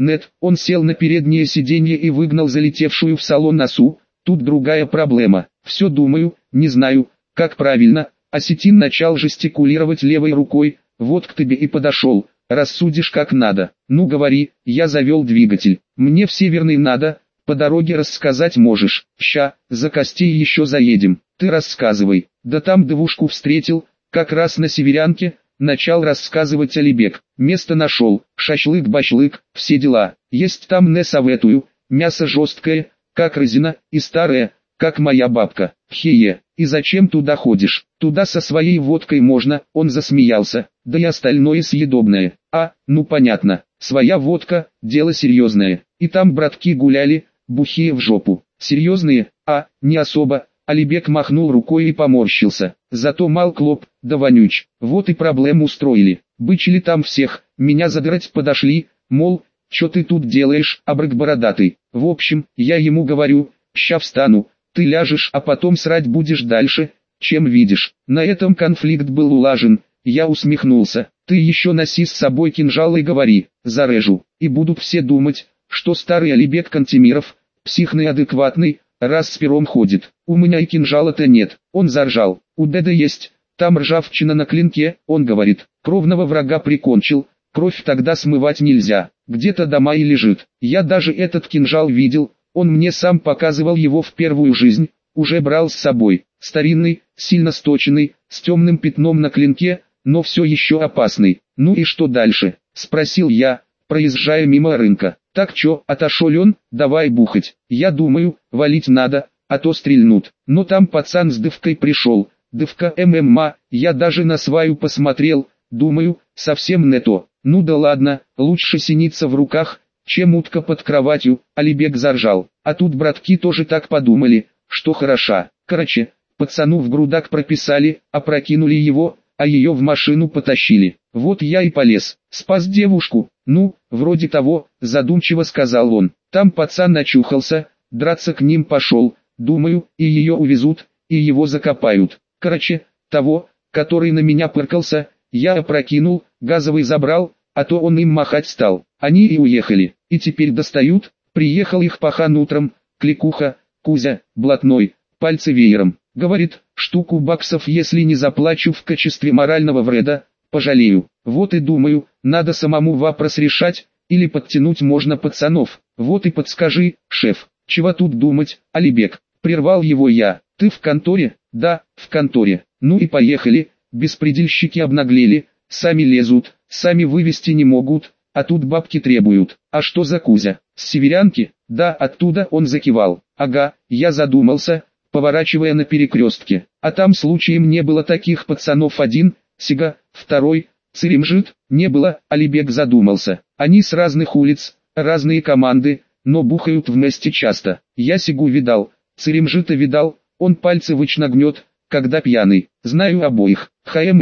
Нет, он сел на переднее сиденье и выгнал залетевшую в салон осу. Тут другая проблема. Все думаю, не знаю, как правильно. Осетин начал жестикулировать левой рукой. Вот к тебе и подошел. Рассудишь как надо. Ну говори, я завел двигатель. Мне в Северный надо, по дороге рассказать можешь. Ща, за Костей еще заедем. Ты рассказывай. Да там девушку встретил, как раз на Северянке. Начал рассказывать Алибек. Место нашел, шашлык-башлык, все дела. Есть там не советую, мясо жесткое, как резина, и старое, как моя бабка. Хе-е, и зачем туда ходишь? Туда со своей водкой можно, он засмеялся, да и остальное съедобное. А, ну понятно, своя водка, дело серьезное. И там братки гуляли, бухие в жопу. Серьезные? А, не особо. Алибек махнул рукой и поморщился. Зато мал клоп, да вонюч. Вот и проблему устроили. Бычили там всех, меня задрать подошли, мол, чё ты тут делаешь, абрык бородатый. В общем, я ему говорю, ща встану, ты ляжешь, а потом срать будешь дальше, чем видишь. На этом конфликт был улажен. Я усмехнулся. Ты еще носи с собой кинжал и говори, зарежу. И будут все думать, что старый Алибек Кантемиров, псих неадекватный, раз с пером ходит. У меня и кинжала-то нет. Он заржал. У деда есть. Там ржавчина на клинке, он говорит. Кровного врага прикончил. Кровь тогда смывать нельзя. Где-то дома и лежит. Я даже этот кинжал видел. Он мне сам показывал его в первую жизнь. Уже брал с собой. Старинный, сильно сточенный, с темным пятном на клинке, но все еще опасный. Ну и что дальше? Спросил я, проезжая мимо рынка. Так чё, отошел он, давай бухать. Я думаю, валить надо, а то стрельнут. Но там пацан с дывкой пришел. Дывка ММА, я даже на сваю посмотрел. Думаю, совсем не то. Ну да ладно, лучше синица в руках, чем утка под кроватью. Алибек заржал. А тут братки тоже так подумали, что хороша. Короче, пацану в грудак прописали, опрокинули его, а ее в машину потащили. Вот я и полез, спас девушку. Ну, вроде того, задумчиво сказал он. Там пацан начухался, драться к ним пошел. Думаю, и ее увезут, и его закопают. Короче, того, который на меня пыркался, я опрокинул, газовый забрал, а то он им махать стал. Они и уехали, и теперь достают. Приехал их пахан утром, кликуха, Кузя, блатной, пальцы веером. Говорит, штуку баксов если не заплачу в качестве морального вреда, пожалею. Вот и думаю, надо самому вопрос решать, или подтянуть можно пацанов. Вот и подскажи, шеф, чего тут думать, Алибек. Прервал его я. Ты в конторе? Да, в конторе. Ну и поехали. Беспредельщики обнаглели, сами лезут, сами вывести не могут, а тут бабки требуют. А что за Кузя? С Северянки? Да, оттуда он закивал. Ага, я задумался, поворачивая на перекрестке. А там случаем не было таких пацанов: один, Сига, второй, Церемжит, не было. Алибек задумался. Они с разных улиц, разные команды, но бухают вместе часто. Я Сигу видал, Церемжита видал, он пальцы вычно гнет, когда пьяный. Знаю обоих.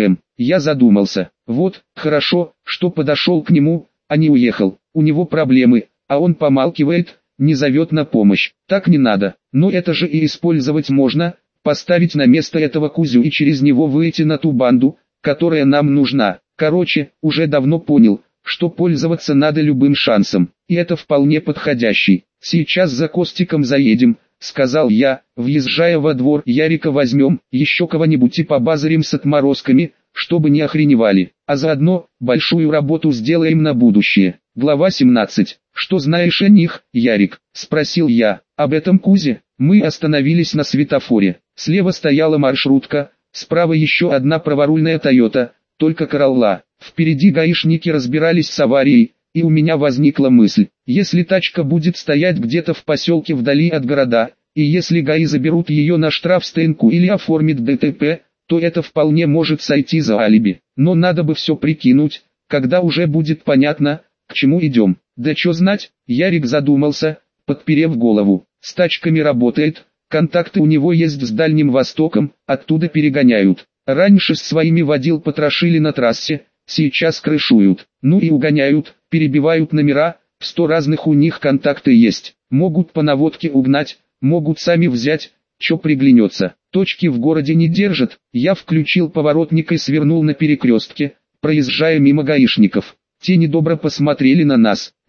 Я задумался. Вот, хорошо, что подошел к нему, а не уехал. У него проблемы, а он помалкивает, не зовет на помощь. Так не надо. Но это же и использовать можно, поставить на место этого Кузю и через него выйти на ту банду, которая нам нужна. Короче, уже давно понял, что пользоваться надо любым шансом. И это вполне подходящий. Сейчас за Костиком заедем, сказал я, въезжая во двор. Ярика возьмем, еще кого-нибудь и побазарим с отморозками, чтобы не охреневали. А заодно, большую работу сделаем на будущее. Глава 17. Что знаешь о них, Ярик? Спросил я. Об этом Кузе. Мы остановились на светофоре. Слева стояла маршрутка, справа еще одна праворульная Тойота, только Королла. Впереди гаишники разбирались с аварией, и у меня возникла мысль. Если тачка будет стоять где-то в поселке вдали от города, и если ГАИ заберут ее на штрафстоянку или оформит ДТП, то это вполне может сойти за алиби. Но надо бы все прикинуть, когда уже будет понятно, к чему идем. Да чё знать, Ярик задумался, подперев голову. С тачками работает, контакты у него есть с Дальним Востоком, оттуда перегоняют. Раньше с своими водил потрошили на трассе, сейчас крышуют. Ну и угоняют, перебивают номера, 100 разных у них контакты есть. Могут по наводке угнать, могут сами взять, чё приглянется. Точки в городе не держат. Я включил поворотник и свернул на перекрестке, проезжая мимо гаишников. Те недобро посмотрели на нас. Не,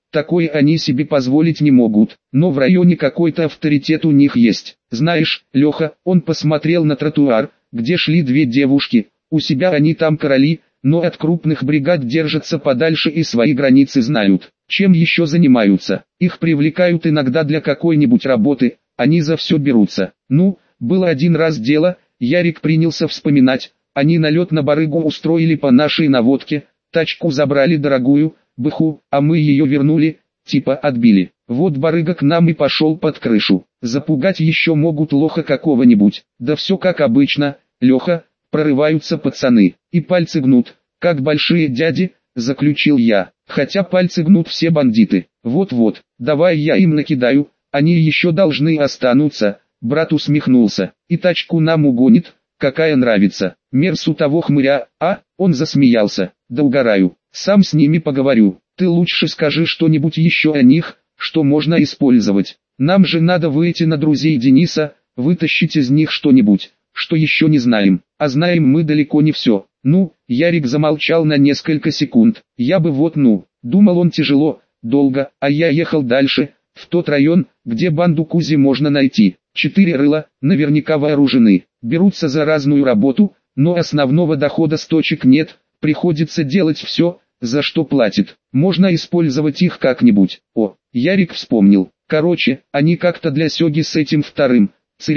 такое они себе позволить не могут, но в районе какой-то авторитет у них есть. Знаешь, Леха, он посмотрел на тротуар, где шли две девушки, у себя они там короли, но от крупных бригад держатся подальше и свои границы знают. Чем еще занимаются? Их привлекают иногда для какой-нибудь работы, они за все берутся. Ну, было один раз дело, Ярик принялся вспоминать, они налет на барыгу устроили по нашей наводке, тачку забрали дорогую, бэху, а мы ее вернули, типа отбили. Вот барыга к нам и пошел под крышу. Запугать еще могут лоха какого-нибудь. Да все как обычно, Леха, прорываются пацаны, и пальцы гнут, как большие дяди, заключил я. Хотя пальцы гнут все бандиты. Вот-вот, давай я им накидаю, они еще должны останутся. Брат усмехнулся. И тачку нам угонит, какая нравится. Мерсу того хмыря, а? Он засмеялся. Да угораю, сам с ними поговорю. Ты лучше скажи что-нибудь еще о них, что можно использовать. Нам же надо выйти на друзей Дениса, вытащить из них что-нибудь, что еще не знаем. А знаем мы далеко не все. Ну, Ярик замолчал на несколько секунд. Я бы думал он тяжело, долго, а я ехал дальше, в тот район, где банду Кузи можно найти. 4 рыла, наверняка вооружены, берутся за разную работу, но основного дохода с точек нет, приходится делать все, за что платит. Можно использовать их как-нибудь. О, Ярик вспомнил. Короче, они как-то для Сёги с этим вторым,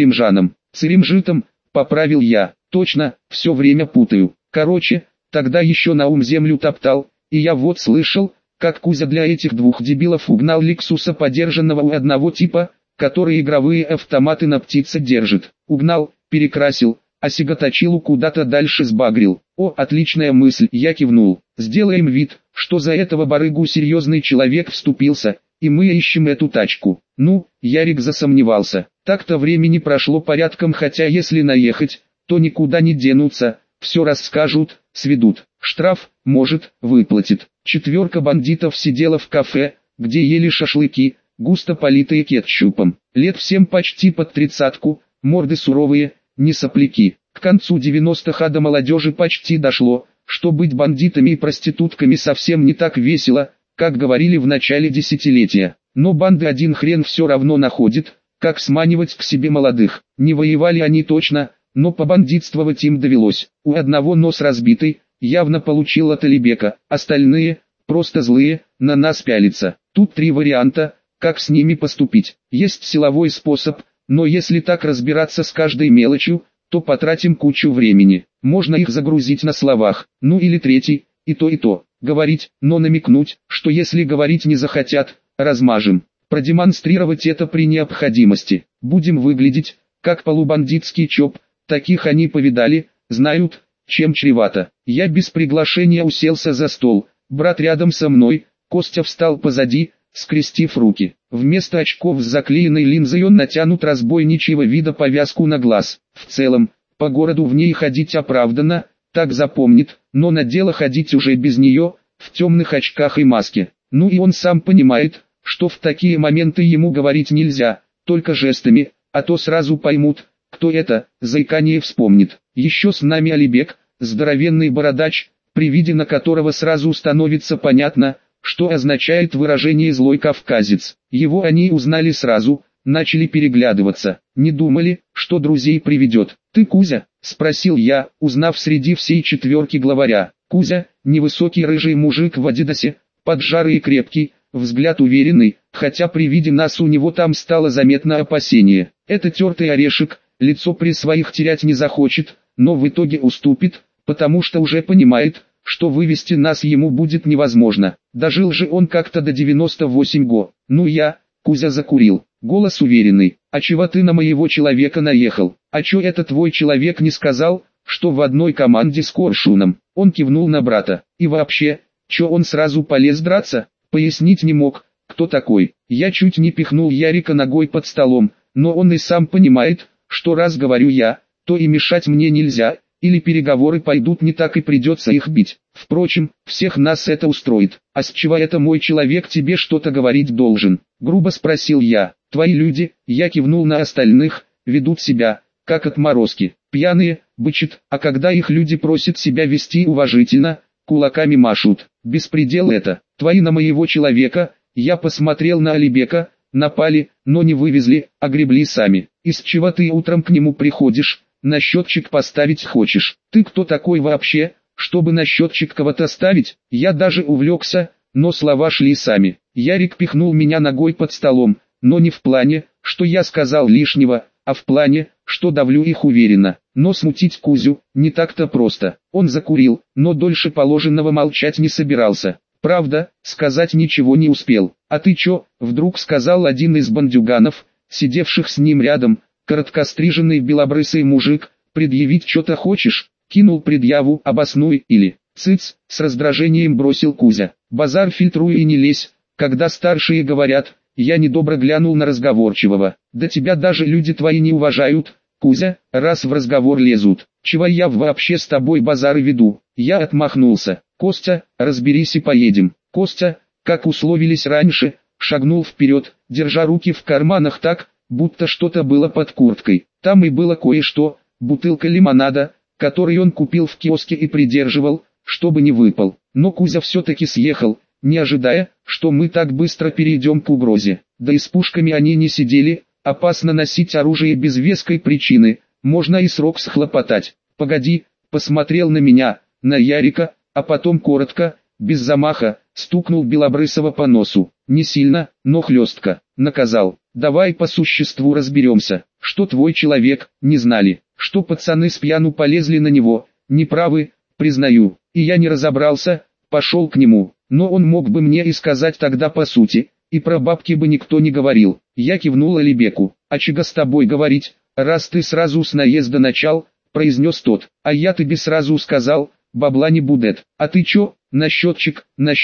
Церемжитом, поправил я. Точно, все время путаю. Короче, тогда еще Наум землю топтал, и я вот слышал, как Кузя для этих двух дебилов угнал Лексуса подержанного у одного типа, который игровые автоматы на птице держит. Угнал, перекрасил, а сиготочилу куда-то дальше сбагрил. О, отличная мысль, я кивнул. Сделаем вид, что за этого барыгу серьезный человек вступился, и мы ищем эту тачку. Ну, Ярик засомневался. Так-то времени прошло порядком, хотя если наехать, то никуда не денутся, все расскажут, сведут. Штраф, может, выплатит. 4 бандитов сидела в кафе, где ели шашлыки, густо политые кетчупом. Лет всем почти под 30-ку, морды суровые, не сопляки. К концу 90-х до молодежи почти дошло, что быть бандитами и проститутками совсем не так весело, как говорили в начале десятилетия. Но банды один хрен все равно находит, как сманивать к себе молодых. Не воевали они точно, но побандитствовать им довелось. У одного нос разбитый, явно получил от Алибека, остальные, просто злые, на нас пялятся. Тут 3 варианта, как с ними поступить. Есть силовой способ, но если так разбираться с каждой мелочью, то потратим кучу времени. Можно их загрузить на словах, ну или третий, и то, говорить, но намекнуть, что если говорить не захотят, размажем. Продемонстрировать это при необходимости. Будем выглядеть, как полубандитский ЧОП, таких они повидали, знают, чем чревато. Я без приглашения уселся за стол, брат рядом со мной, Костя встал позади, скрестив руки. Вместо очков с заклеенной линзой он натянут разбойничьего вида повязку на глаз. В целом, по городу в ней ходить оправданно, так запомнит, но на дело ходить уже без нее, в темных очках и маске. Ну и он сам понимает, что в такие моменты ему говорить нельзя, только жестами, а то сразу поймут, кто это, заикание вспомнит. Еще с нами Алибек, здоровенный бородач, при виде на которого сразу становится понятно, что означает выражение «злой кавказец». Его они узнали сразу, начали переглядываться, не думали, что друзей приведет. «Ты Кузя?» – спросил я, узнав среди всей 4 главаря. Кузя, невысокий рыжий мужик в адидасе, поджарый и крепкий, взгляд уверенный, хотя при виде нас у него там стало заметно опасение. Это тертый орешек, лицо при своих терять не захочет, но в итоге уступит, потому что уже понимает, что вывести нас ему будет невозможно. Дожил же он как-то до 98 го. Ну Кузя закурил. Голос уверенный. А чего ты на моего человека наехал? А чё это твой человек не сказал, что в одной команде с Коршуном? Он кивнул на брата. И вообще, чё он сразу полез драться? Пояснить не мог, кто такой. Я чуть не пихнул Ярика ногой под столом, но он и сам понимает, что раз говорю я, то и мешать мне нельзя, или переговоры пойдут не так и придется их бить. Впрочем, всех нас это устроит. А с чего это мой человек тебе что-то говорить должен? Грубо спросил я. Твои люди, я кивнул на остальных, ведут себя, как отморозки. Пьяные, бычат, а когда их люди просят себя вести уважительно, кулаками машут. Беспредел это. Твои на моего человека, Я посмотрел на Алибека, напали, но не вывезли, а гребли сами. Из чего ты утром к нему приходишь, на счетчик поставить хочешь? Ты кто такой вообще, чтобы на счетчик кого-то ставить? Я даже увлекся, но слова шли сами. Ярик пихнул меня ногой под столом, но не в плане, что я сказал лишнего, а в плане, что давлю их уверенно. Но смутить Кузю не так-то просто. Он закурил, но дольше положенного молчать не собирался. Правда, сказать ничего не успел. «А ты чё?» — вдруг сказал один из бандюганов, сидевших с ним рядом, короткостриженный белобрысый мужик. «Предъявить чё-то хочешь?» Кинул предъяву, обоснуй, или «цыц», с раздражением бросил Кузя. «Базар фильтруй и не лезь, когда старшие говорят». Я недобро глянул на разговорчивого. «Да тебя даже люди твои не уважают, Кузя, раз в разговор лезут. Чего я вообще с тобой базары веду?» Я отмахнулся. «Костя, разберись и поедем». Костя, как условились раньше, шагнул вперед, держа руки в карманах так, будто что-то было под курткой. Там и было кое-что, бутылка лимонада, который он купил в киоске и придерживал, чтобы не выпал. Но Кузя все-таки съехал, не ожидая, что мы так быстро перейдем к угрозе. Да и с пушками они не сидели, опасно носить оружие без веской причины, можно и срок схлопотать. «Погоди», посмотрел на меня, на Ярика, а потом коротко, без замаха, стукнул Белобрысова по носу. Не сильно, но хлестко. Наказал. «Давай по существу разберемся, что твой человек, не знали, что пацаны с пьяну полезли на него, неправы, признаю, и я не разобрался, пошел к нему, но он мог бы мне и сказать тогда по сути, и про бабки бы никто не говорил». Я кивнул Алибеку. «А чего с тобой говорить, раз ты сразу с наезда начал?» произнес тот. «А я тебе сразу сказал, бабла не будет». «А ты чё, на счетчик,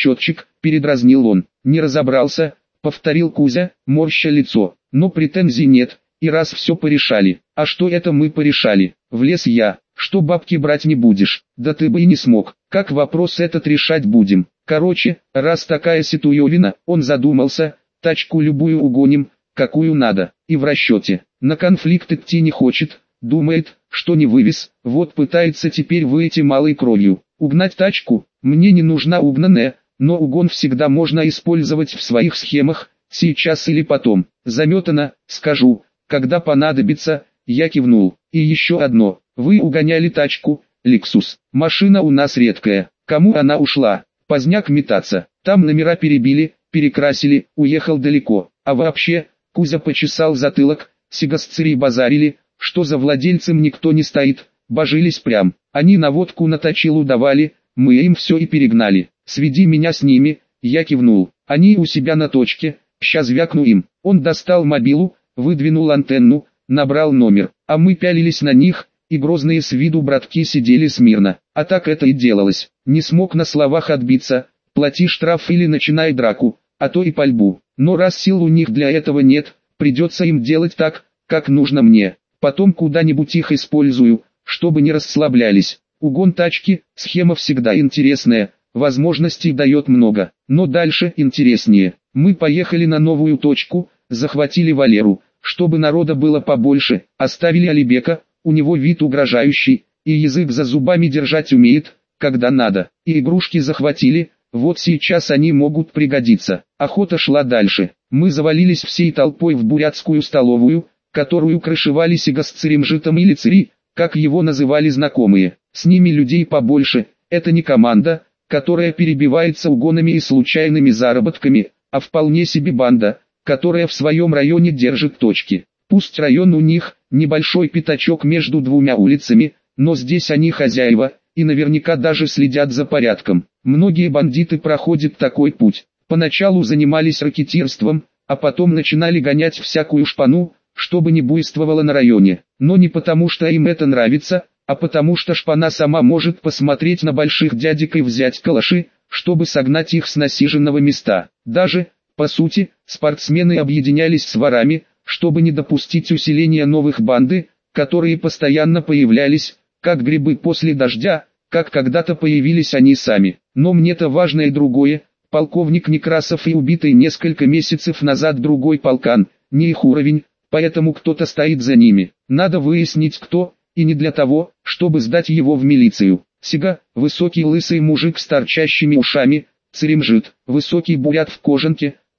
передразнил он. «Не разобрался», повторил Кузя, морща лицо. «Но претензий нет, и раз все порешали». «А что это мы порешали?» Влез я. «Что бабки брать не будешь?» «Да ты бы и не смог. Как вопрос этот решать будем?» «Короче, раз такая ситуевина», он задумался, «тачку любую угоним, какую надо, и в расчете. На конфликт идти не хочет, думает, что не вывез, вот пытается теперь выйти малой кровью. Угнать тачку, мне не нужна угнанная, но угон всегда можно использовать в своих схемах, сейчас или потом. Заметано, скажу, когда понадобится». Я кивнул. «И еще одно, вы угоняли тачку, Lexus. Машина у нас редкая, кому она ушла? Поздняк метаться, там номера перебили, перекрасили, уехал далеко. А вообще», Кузя почесал затылок, «сигасцыри базарили, что за владельцем никто не стоит, божились прям. Они наводку на точилу давали, мы им все и перегнали. Сведи меня с ними». Я кивнул. «Они у себя на точке, ща звякну им». Он достал мобилу, выдвинул антенну, набрал номер, а мы пялились на них, и грозные с виду братки сидели смирно. А так это и делалось. Не смог на словах отбиться, плати штраф или начинай драку, а то и пальбу. Но раз сил у них для этого нет, придется им делать так, как нужно мне. Потом куда-нибудь их использую, чтобы не расслаблялись. Угон тачки, схема всегда интересная, возможностей дает много, но дальше интереснее. Мы поехали на новую точку, захватили Валеру, чтобы народа было побольше, оставили Алибека, у него вид угрожающий, и язык за зубами держать умеет, когда надо, и игрушки захватили, вот сейчас они могут пригодиться. Охота шла дальше, мы завалились всей толпой в бурятскую столовую, которую крышевали сигасцыримжитом или цири, как его называли знакомые. С ними людей побольше, это не команда, которая перебивается угонами и случайными заработками, а вполне себе банда, которая в своем районе держит точки. Пусть район у них, небольшой пятачок между двумя улицами, но здесь они хозяева, и наверняка даже следят за порядком. Многие бандиты проходят такой путь. Поначалу занимались ракетирством, а потом начинали гонять всякую шпану, чтобы не буйствовало на районе. Но не потому что им это нравится, а потому что шпана сама может посмотреть на больших дядек и взять калаши, чтобы согнать их с насиженного места. Даже, по сути, спортсмены объединялись с ворами, чтобы не допустить усиления новых банды, которые постоянно появлялись, как грибы после дождя, как когда-то появились они сами. Но мне-то важно и другое. Полковник Некрасов и убитый несколько месяцев назад другой полкан, не их уровень, поэтому кто-то стоит за ними. Надо выяснить кто, и не для того, чтобы сдать его в милицию. Сига, высокий лысый мужик с торчащими ушами, Цыримжит, высокий бурят в кожанке,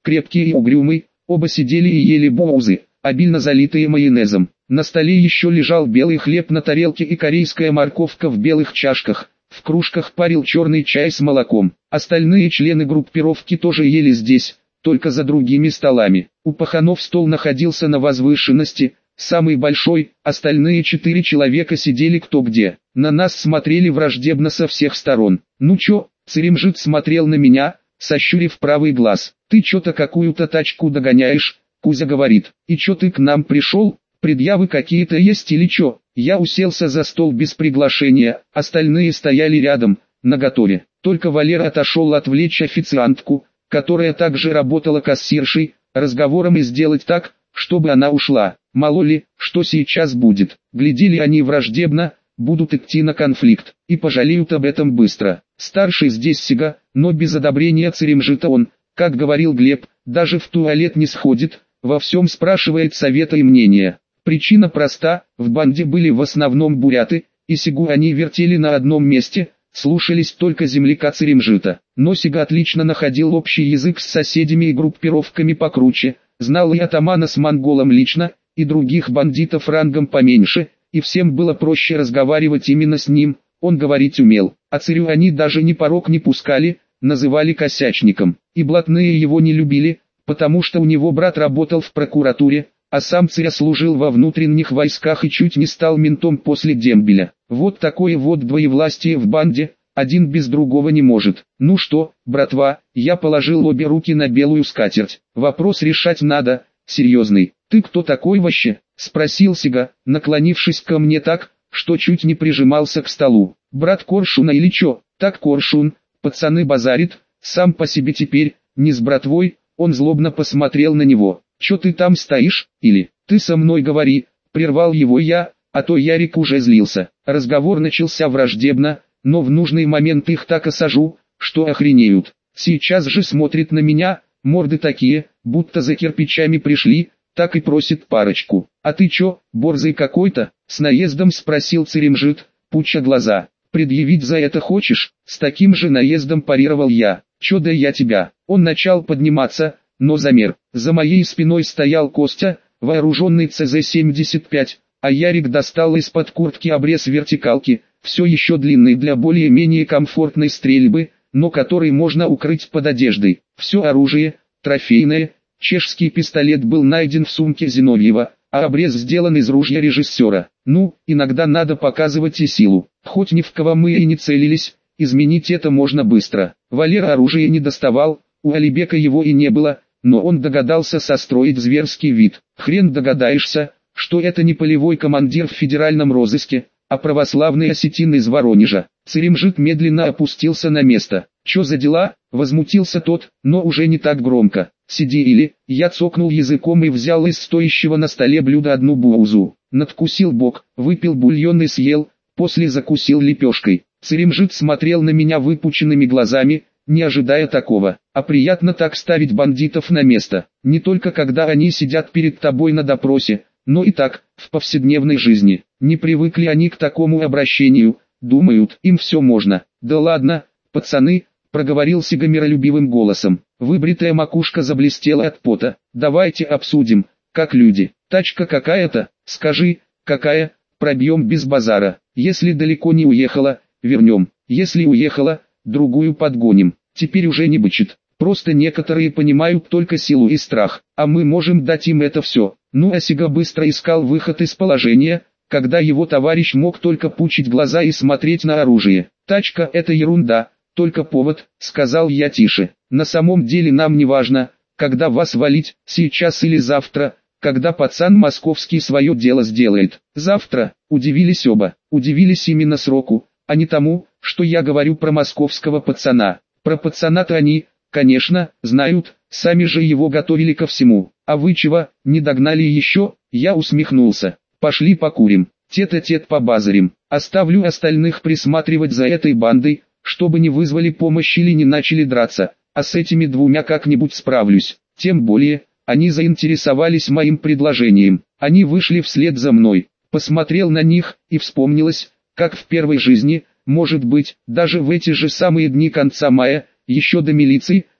крепкий и угрюмый, оба сидели и ели боузы, обильно залитые майонезом. На столе еще лежал белый хлеб на тарелке и корейская морковка в белых чашках. В кружках парил черный чай с молоком. Остальные члены группировки тоже ели здесь, только за другими столами. У паханов стол находился на возвышенности, самый большой, остальные 4 человека сидели кто где. На нас смотрели враждебно со всех сторон. «Ну чё?» — Церемжит смотрел на меня, сощурив правый глаз. «Ты чё-то какую-то тачку догоняешь?» — Кузя говорит. «И чё ты к нам пришел? Предъявы какие-то есть или чё?» Я уселся за стол без приглашения, остальные стояли рядом, наготове. Только Валера отошел отвлечь официантку, которая также работала кассиршей, разговором и сделать так, чтобы она ушла. Мало ли, что сейчас будет. Глядели они враждебно, будут идти на конфликт, и пожалеют об этом быстро. Старший здесь Сига, но без одобрения Церемжита он, как говорил Глеб, даже в туалет не сходит, во всем спрашивает совета и мнения. Причина проста, в банде были в основном буряты, и Сигу они вертели на одном месте, слушались только земляка Церемжита. Но Сига отлично находил общий язык с соседями и группировками покруче, знал и атамана с монголом лично, и других бандитов рангом поменьше, и всем было проще разговаривать именно с ним, он говорить умел. А Царю они даже ни порог не пускали, называли косячником, и блатные его не любили, потому что у него брат работал в прокуратуре, а сам Царя служил во внутренних войсках и чуть не стал ментом после дембеля. Вот такое вот двоевластие в банде, один без другого не может. Ну что, братва, я положил обе руки на белую скатерть. Вопрос решать надо, серьезный. Ты кто такой вообще? Спросил Сига, наклонившись ко мне так, что чуть не прижимался к столу. Брат Коршуна или чё? Так Коршун, пацаны базарит, сам по себе теперь, не с братвой. Он злобно посмотрел на него. «Чё ты там стоишь, или, ты со мной говори», прервал его я, а то Ярик уже злился. Разговор начался враждебно, но в нужный момент их так осажу, что охренеют. Сейчас же смотрит на меня, морды такие, будто за кирпичами пришли, так и просит парочку. «А ты чё, борзый какой-то?» — с наездом спросил Церемжит, пуча глаза. «Предъявить за это хочешь?» — с таким же наездом парировал я. «Чё да я тебя?» Он начал подниматься, но замер. За моей спиной стоял Костя, вооруженный ЦЗ-75, а Ярик достал из-под куртки обрез вертикалки, все еще длинный для более-менее комфортной стрельбы, но который можно укрыть под одеждой. Все оружие, трофейное, чешский пистолет был найден в сумке Зиновьева, а обрез сделан из ружья режиссера. Ну, иногда надо показывать и силу. Хоть ни в кого мы и не целились, изменить это можно быстро. Валера оружие не доставал, у Алибека его и не было, но он догадался состроить зверский вид. Хрен догадаешься, что это не полевой командир в федеральном розыске, а православный осетин из Воронежа. Церемжит медленно опустился на место. «Чё за дела?» — возмутился тот, но уже не так громко. «Сиди или...» Я цокнул языком и взял из стоящего на столе блюда одну буузу. Надкусил бок, выпил бульон и съел, после закусил лепешкой. Церемжит смотрел на меня выпученными глазами, не ожидая такого. А приятно так ставить бандитов на место, не только когда они сидят перед тобой на допросе, но и так, в повседневной жизни. Не привыкли они к такому обращению, думают, им все можно. «Да ладно, пацаны», — проговорил Сига миролюбивым голосом. Выбритая макушка заблестела от пота. «Давайте обсудим, как люди. Тачка какая-то, скажи, какая, пробьем без базара. Если далеко не уехала, вернем. Если уехала, другую подгоним. Теперь уже не бычит. Просто некоторые понимают только силу и страх, а мы можем дать им это все». Ну а Сига быстро искал выход из положения, когда его товарищ мог только пучить глаза и смотреть на оружие. «Тачка — это ерунда, только повод», — сказал я тише. «На самом деле нам не важно, когда вас валить, сейчас или завтра, когда пацан московский свое дело сделает». «Завтра», — удивились оба, удивились именно сроку, а не тому, что я говорю про московского пацана. Про пацана-то они, конечно, знают, сами же его готовили ко всему. «А вы чего, не догнали еще?» Я усмехнулся. «Пошли покурим, тет-а-тет побазарим. Оставлю остальных присматривать за этой бандой, чтобы не вызвали помощь или не начали драться, а с этими двумя как-нибудь справлюсь. Тем более, они заинтересовались моим предложением. Они вышли вслед за мной. Посмотрел на них, и вспомнилось, как в первой жизни, может быть, даже в эти же самые дни конца мая, еще до милиции,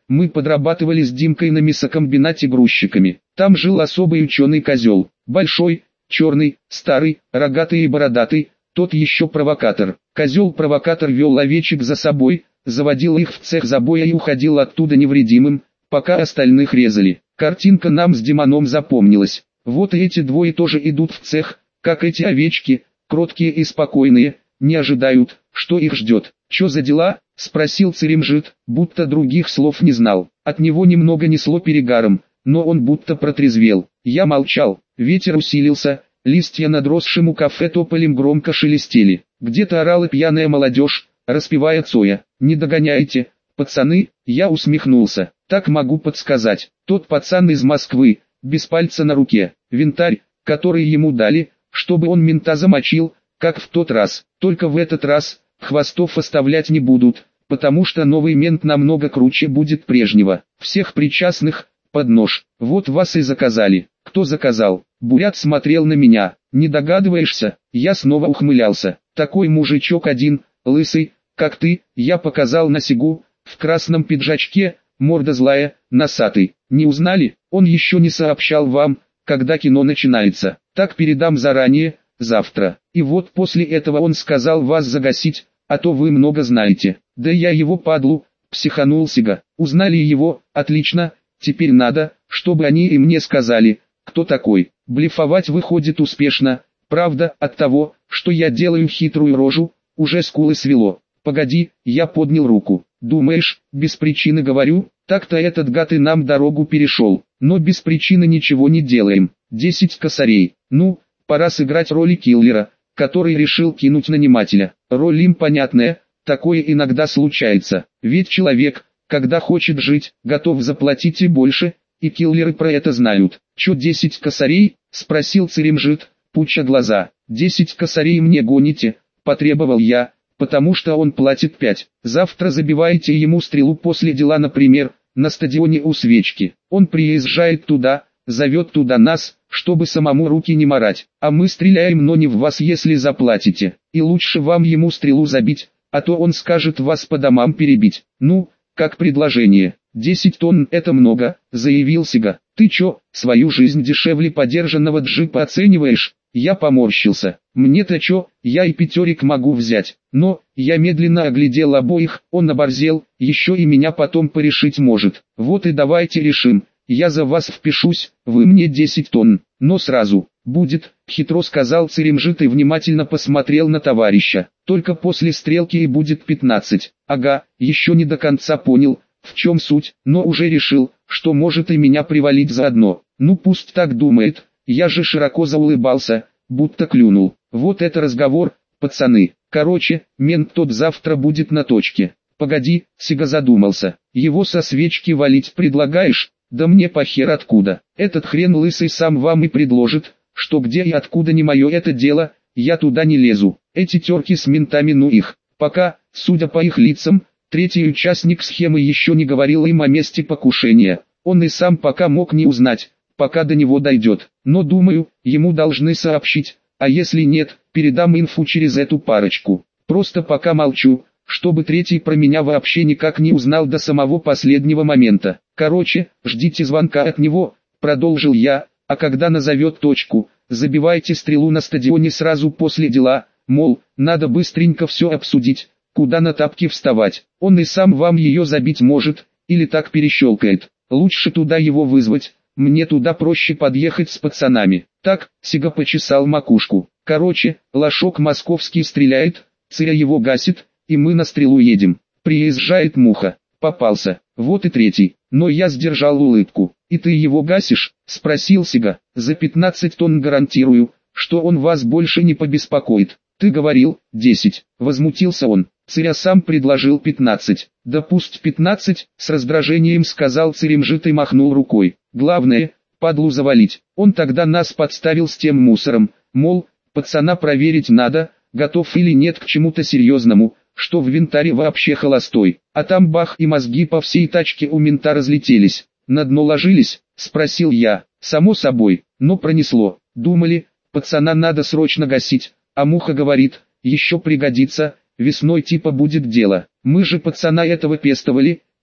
Мы подрабатывали с Димкой на мясокомбинате грузчиками. Там жил особый ученый козел. Большой, черный, старый, рогатый и бородатый, тот еще провокатор. Козел-провокатор вел овечек за собой, заводил их в цех забоя и уходил оттуда невредимым, пока остальных резали. Картинка нам с Димоном запомнилась. Вот и эти двое тоже идут в цех, как эти овечки, кроткие и спокойные, не ожидают, что их ждет. «Чё за дела?» — спросил Церемжит, будто других слов не знал. От него немного несло перегаром, но он будто протрезвел. Я молчал, ветер усилился, листья над росшим у кафе тополем громко шелестели. Где-то орала пьяная молодежь, распевая Цоя. «Не догоняйте, пацаны!» — я усмехнулся. «Так могу подсказать. Тот пацан из Москвы, без пальца на руке, винтарь, который ему дали, чтобы он мента замочил, как в тот раз. Только в этот раз хвостов оставлять не будут, потому что новый мент намного круче будет прежнего. Всех причастных под нож. Вот вас и заказали». «Кто заказал?» Бурят смотрел на меня. «Не догадываешься?» Я снова ухмылялся. «Такой мужичок один, лысый, как ты», я показал на Сигу, в красном пиджачке, морда злая, носатый. «Не узнали? Он еще не сообщал вам, когда кино начинается. Так передам заранее, завтра. И вот после этого он сказал вас загасить, а то вы много знаете». «Да я его падлу», психанул Сига. «Узнали его, отлично, теперь надо, чтобы они и мне сказали, кто такой». Блефовать выходит успешно, правда, от того, что я делаю хитрую рожу, уже скулы свело. «Погоди», я поднял руку. «Думаешь, без причины говорю? Так-то этот гад и нам дорогу перешел, но без причины ничего не делаем. 10 косарей. Ну, пора сыграть роли киллера, который решил кинуть нанимателя. Роль им понятная, такое иногда случается. Ведь человек, когда хочет жить, готов заплатить и больше, и киллеры про это знают». «Чё 10 косарей?» — спросил Церемжит, пуча глаза. «10 косарей мне гоните», — потребовал я, «потому что он платит 5. Завтра забивайте ему стрелу после дела, например, на стадионе у Свечки. Он приезжает туда, зовет туда нас, чтобы самому руки не марать, а мы стреляем, но не в вас, если заплатите. И лучше вам ему стрелу забить, а то он скажет вас по домам перебить. Ну, как предложение». 10 тонн это много, заявил Сига. «Ты чё, свою жизнь дешевле подержанного джипа оцениваешь?» Я поморщился. «Мне-то чё, я и пятерик могу взять». Но, я медленно оглядел обоих, он оборзел, еще и меня потом порешить может. «Вот и давайте решим, я за вас впишусь, вы мне 10 тонн, но сразу». «Будет», хитро сказал Церемжит и внимательно посмотрел на товарища. «Только после стрелки и будет 15. Ага, еще не до конца понял, в чем суть, но уже решил, что может и меня привалить заодно. Ну пусть так думает». Я же широко заулыбался, будто клюнул. «Вот это разговор, пацаны. Короче, мент тот завтра будет на точке». «Погоди», Сига задумался. «Его со Свечки валить предлагаешь?» «Да мне похер откуда. Этот хрен лысый сам вам и предложит, что где и откуда не мое это дело, я туда не лезу. Эти терки с ментами, ну их». Пока, судя по их лицам, третий участник схемы еще не говорил им о месте покушения. Он и сам пока мог не узнать, пока до него дойдет. Но думаю, ему должны сообщить, а если нет, передам инфу через эту парочку. Просто пока молчу, чтобы третий про меня вообще никак не узнал до самого последнего момента. Короче, ждите звонка от него, продолжил я, а когда назовет точку, забивайте стрелу на стадионе сразу после дела, мол, надо быстренько все обсудить, куда на тапки вставать. Он и сам вам ее забить может, или так перещелкает. Лучше туда его вызвать. Мне туда проще подъехать с пацанами. Так, Сига почесал макушку. Короче, лошок московский стреляет, Циря его гасит, и мы на стрелу едем. Приезжает Муха. Попался. Вот и третий. Но я сдержал улыбку. «И ты его гасишь?» — спросил Сига. «За 15 тонн гарантирую, что он вас больше не побеспокоит». «Ты говорил, 10. Возмутился он. Циря сам предложил 15. «Да пусть 15, с раздражением сказал Церемжит и махнул рукой. «Главное, падлу завалить». Он тогда нас подставил с тем мусором, мол, пацана проверить надо, готов или нет к чему-то серьезному, что в винтаре вообще холостой. А там бах, и мозги по всей тачке у мента разлетелись. «На дно ложились?» — спросил я. «Само собой, но пронесло. Думали, пацана надо срочно гасить, а Муха говорит, еще пригодится, весной типа будет дело. Мы же пацана этого пестовали,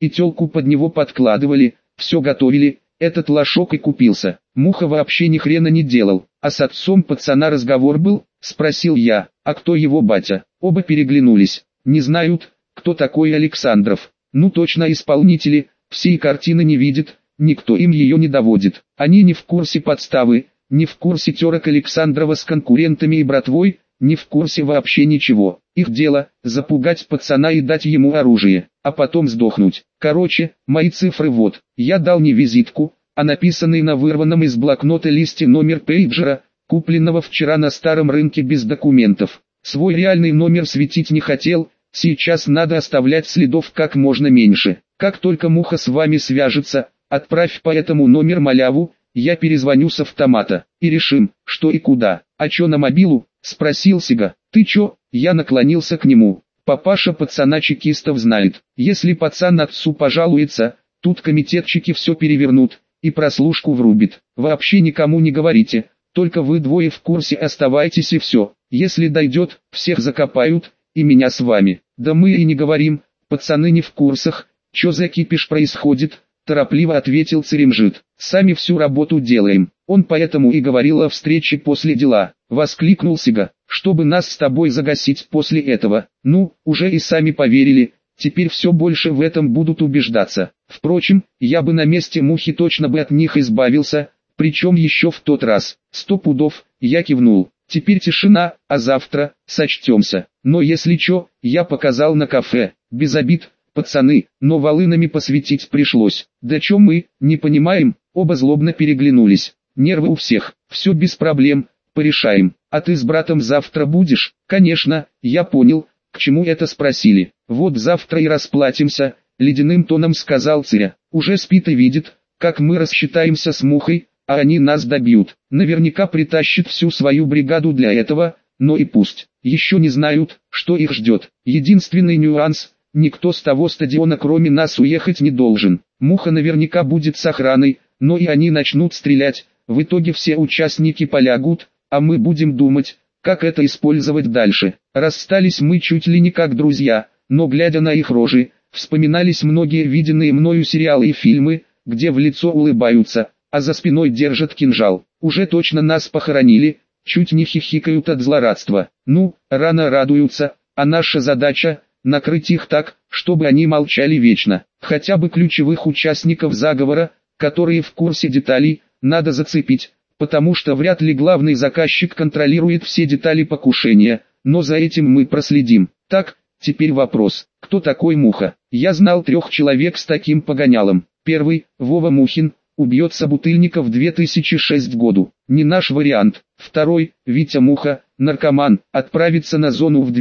и тёлку под него подкладывали, все готовили, этот лошок и купился. Муха вообще ни хрена не делал. А с отцом пацана разговор был? Спросил я. А кто его батя? Оба переглянулись. Не знают, кто такой Александров. Ну точно исполнители, всей картины не видят, никто им ее не доводит. Они не в курсе подставы, не в курсе терок Александрова с конкурентами и братвой, не в курсе вообще ничего. Их дело – запугать пацана и дать ему оружие, а потом сдохнуть. Короче, мои цифры вот. Я дал не визитку, а написанный на вырванном из блокнота листе номер пейджера, купленного вчера на старом рынке без документов. Свой реальный номер светить не хотел, сейчас надо оставлять следов как можно меньше. Как только Муха с вами свяжется, отправь по этому номер маляву, я перезвоню с автомата, и решим, что и куда. А чё на мобилу? Спросил Сига. Ты чё? Я наклонился к нему. Папаша пацана чекистов знает. Если пацан отцу пожалуется, тут комитетчики все перевернут, и прослушку врубит. Вообще никому не говорите, только вы двое в курсе оставайтесь и все. Если дойдет, всех закопают, и меня с вами. Да мы и не говорим, пацаны не в курсах, чё за кипиш происходит, торопливо ответил Церемжит. Сами всю работу делаем. Он поэтому и говорил о встрече после дела. Воскликнул Сига, чтобы нас с тобой загасить после этого. Ну, уже и сами поверили, теперь все больше в этом будут убеждаться. Впрочем, я бы на месте Мухи точно бы от них избавился, причем еще в тот раз. 100 пудов, я кивнул. Теперь тишина, а завтра сочтемся. Но если чё, я показал на кафе. Без обид, пацаны, но волынами посветить пришлось. Да чё мы, не понимаем? Оба злобно переглянулись. Нервы у всех, все без проблем, порешаем. А ты с братом завтра будешь? Конечно, я понял, к чему это спросили. Вот завтра и расплатимся, ледяным тоном сказал Циря. Уже спит и видит, как мы рассчитаемся с Мухой, а они нас добьют. Наверняка притащат всю свою бригаду для этого, но и пусть. Еще не знают, что их ждет. Единственный нюанс, никто с того стадиона кроме нас уехать не должен. Муха наверняка будет с охраной, но и они начнут стрелять, в итоге все участники полягут, а мы будем думать, как это использовать дальше. Расстались мы чуть ли не как друзья, но глядя на их рожи, вспоминались многие виденные мною сериалы и фильмы, где в лицо улыбаются, а за спиной держат кинжал. Уже точно нас похоронили, чуть не хихикают от злорадства. Ну, рано радуются, а наша задача – накрыть их так, чтобы они молчали вечно. Хотя бы ключевых участников заговора, которые в курсе деталей, надо зацепить, потому что вряд ли главный заказчик контролирует все детали покушения, но за этим мы проследим. Так, теперь вопрос, кто такой Муха? Я знал 3 человек с таким погонялом. Первый, Вова Мухин, убьет собутыльника в 2006 году, не наш вариант. Второй, Витя Муха, наркоман, отправится на зону в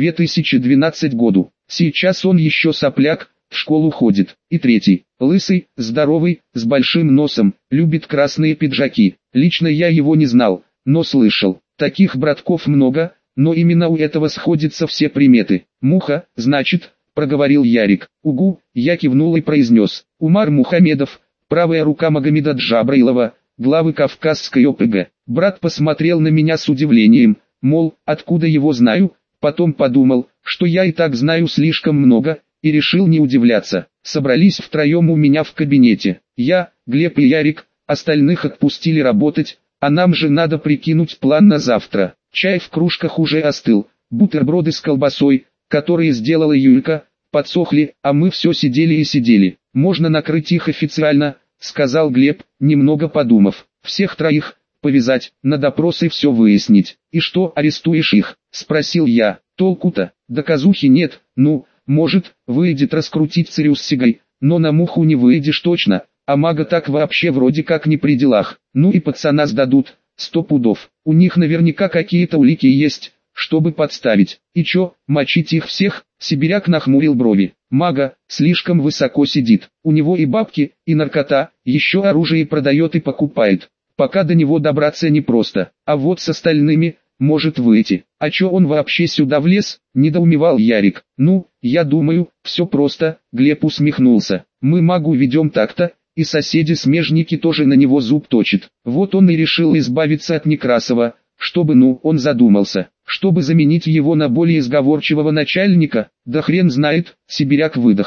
2012 году. Сейчас он еще сопляк, в школу ходит. И третий, лысый, здоровый, с большим носом, любит красные пиджаки. Лично я его не знал, но слышал. Таких братков много, но именно у этого сходятся все приметы. Муха, значит, проговорил Ярик. Угу, я кивнул и произнес. Умар Мухамедов, правая рука Магомеда Джабраилова, главы Кавказской ОПГ. Брат посмотрел на меня с удивлением, мол, откуда его знаю, потом подумал, что я и так знаю слишком много, и решил не удивляться. Собрались втроем у меня в кабинете. Я, Глеб и Ярик, остальных отпустили работать, а нам же надо прикинуть план на завтра. Чай в кружках уже остыл, бутерброды с колбасой, которые сделала Юлька, подсохли, а мы все сидели и сидели. Можно накрыть их официально, сказал Глеб, немного подумав. Всех троих повязать, на допросы все выяснить. И что, арестуешь их? Спросил я. Толку-то, доказухи нет, ну, может, выйдет раскрутить Цирю с Сигой, но на Муху не выйдешь точно, а мага так вообще вроде как не при делах. Ну и пацана сдадут, 100 пудов. У них наверняка какие-то улики есть, чтобы подставить. И чё, мочить их всех? Сибиряк нахмурил брови. Мага слишком высоко сидит. У него и бабки, и наркота, еще оружие продает и покупает. Пока до него добраться непросто. А вот с остальными может выйти. А чё он вообще сюда влез? Недоумевал Ярик. Ну, я думаю, все просто. Глеб усмехнулся. Мы магу ведем так-то, и соседи-смежники тоже на него зуб точат. Вот он и решил избавиться от Некрасова, чтобы, он задумался, чтобы заменить его на более сговорчивого начальника. Да хрен знает, Сибиряк выдохнул.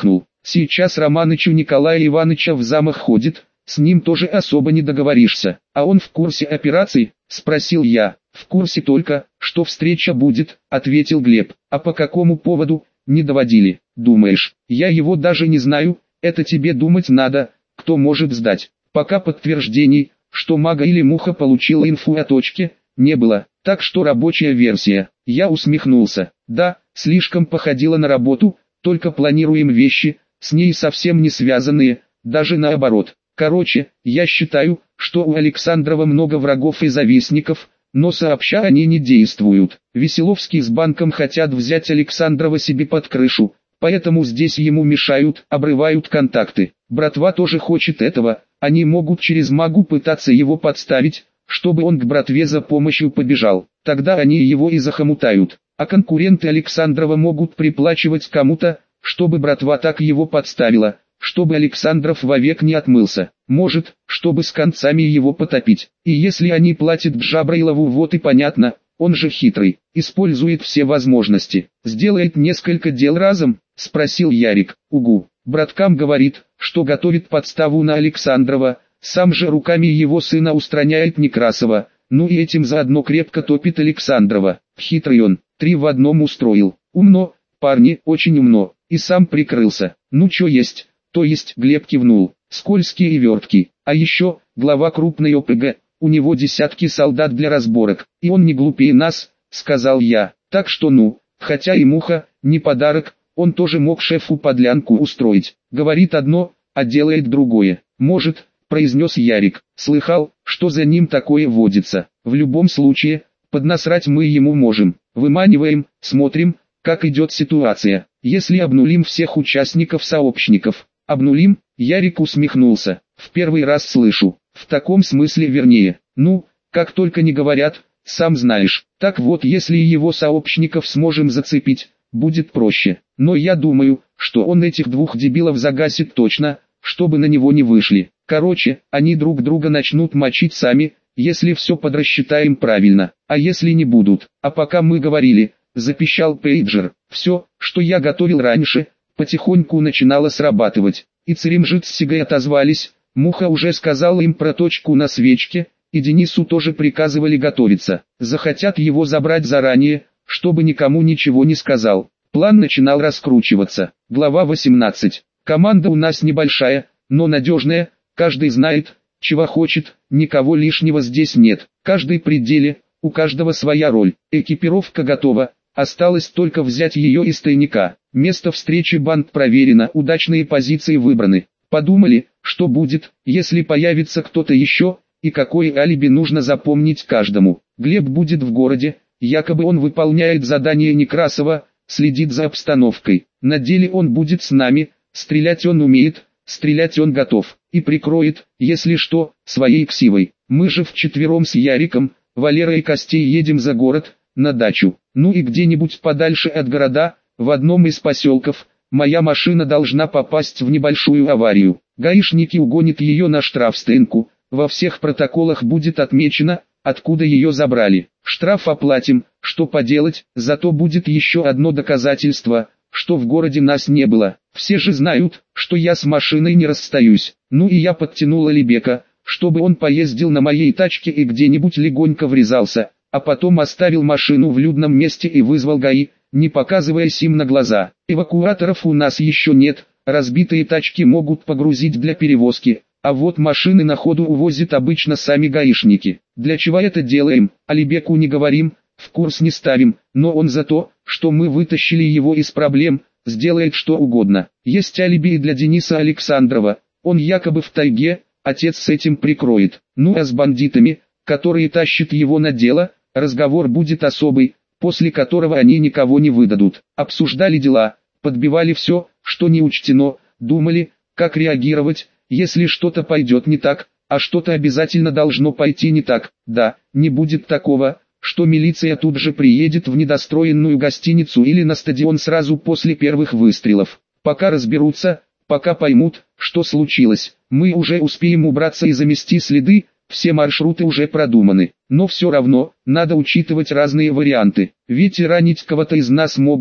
Сейчас Романычу Николая Ивановича в замах ходит, с ним тоже особо не договоришься. А он в курсе операции? Спросил я. В курсе только, что встреча будет, ответил Глеб. А по какому поводу, не доводили? Думаешь, я его даже не знаю, это тебе думать надо, кто может сдать. Пока подтверждений, что Мага или Муха получила инфу о точке, не было, так что рабочая версия. Я усмехнулся. Да, слишком походила на работу, только планируем вещи, с ней совсем не связанные, даже наоборот. Короче, я считаю, что у Александрова много врагов и завистников, но сообща они не действуют. Веселовский с банком хотят взять Александрова себе под крышу, поэтому здесь ему мешают, обрывают контакты. Братва тоже хочет этого, они могут через Магу пытаться его подставить, чтобы он к братве за помощью побежал. Тогда они его и захомутают. А конкуренты Александрова могут приплачивать кому-то, чтобы братва так его подставила, чтобы Александров вовек не отмылся. Может, чтобы с концами его потопить. И если они платят Джабраилову, вот и понятно, он же хитрый, использует все возможности. Сделает несколько дел разом, спросил Ярик. Угу. Браткам говорит, что готовит подставу на Александрова, сам же руками его сына устраняет Некрасова, ну и этим заодно крепко топит Александрова. Хитрый он, 3 в одном устроил. Умно, парни, очень умно, и сам прикрылся. Ну чё есть, то есть, Глеб кивнул, скользкий и верткий. А еще, глава крупной ОПГ, у него десятки солдат для разборок, и он не глупее нас, сказал я. Так что ну, хотя и Муха, не подарок, он тоже мог шефу подлянку устроить. Говорит одно, а делает другое. Может, произнес Ярик. Слыхал, что за ним такое водится. В любом случае, поднасрать мы ему можем. Выманиваем, смотрим, как идет ситуация. Если обнулим всех участников-сообщников. Обнулим? Ярик усмехнулся. В первый раз слышу. В таком смысле вернее. Ну, как только не говорят, сам знаешь. Так вот, если его сообщников сможем зацепить, будет проще. Но я думаю, что он этих 2 дебилов загасит точно, чтобы на него не вышли. Короче, они друг друга начнут мочить сами, если все подрасчитаем правильно. А если не будут? А пока мы говорили, запищал пейджер. Все, что я готовил раньше, потихоньку начинало срабатывать. И Церемжит с Сигой отозвались. Муха уже сказала им про точку на свечке, и Денису тоже приказывали готовиться. Захотят его забрать заранее, чтобы никому ничего не сказал. План начинал раскручиваться. Глава 18. Команда у нас небольшая, но надежная, каждый знает, чего хочет, никого лишнего здесь нет. Каждый при деле, у каждого своя роль. Экипировка готова, осталось только взять ее из тайника. Место встречи банд проверено, удачные позиции выбраны. Подумали, что будет, если появится кто-то еще, и какое алиби нужно запомнить каждому. Глеб будет в городе, якобы он выполняет задание Некрасова, следит за обстановкой. На деле он будет с нами, стрелять он умеет, стрелять он готов, и прикроет, если что, своей ксивой. Мы же вчетвером с Яриком, Валерой и Костей едем за город, на дачу. Ну и где-нибудь подальше от города, в одном из поселков, моя машина должна попасть в небольшую аварию. Гаишники угонят ее на штрафстоянку, во всех протоколах будет отмечено, откуда ее забрали. Штраф оплатим, что поделать, зато будет еще одно доказательство, что в городе нас не было. Все же знают, что я с машиной не расстаюсь. Ну и я подтянул Алибека, чтобы он поездил на моей тачке и где-нибудь легонько врезался, а потом оставил машину в людном месте и вызвал ГАИ, не показываясь им на глаза. Эвакуаторов у нас еще нет, разбитые тачки могут погрузить для перевозки, а вот машины на ходу увозят обычно сами гаишники. Для чего это делаем, Алибеку не говорим, в курс не ставим, но он за то, что мы вытащили его из проблем, сделает что угодно. Есть алиби и для Дениса Александрова, он якобы в тайге, отец с этим прикроет. Ну а с бандитами, которые тащат его на дело, разговор будет особый, после которого они никого не выдадут. Обсуждали дела, подбивали все, что не учтено, думали, как реагировать, если что-то пойдет не так, а что-то обязательно должно пойти не так. Да, не будет такого, что милиция тут же приедет в недостроенную гостиницу или на стадион сразу после первых выстрелов. Пока разберутся, пока поймут, что случилось, мы уже успеем убраться и замести следы, все маршруты уже продуманы. Но все равно, надо учитывать разные варианты, ведь и ранить кого-то из нас могут,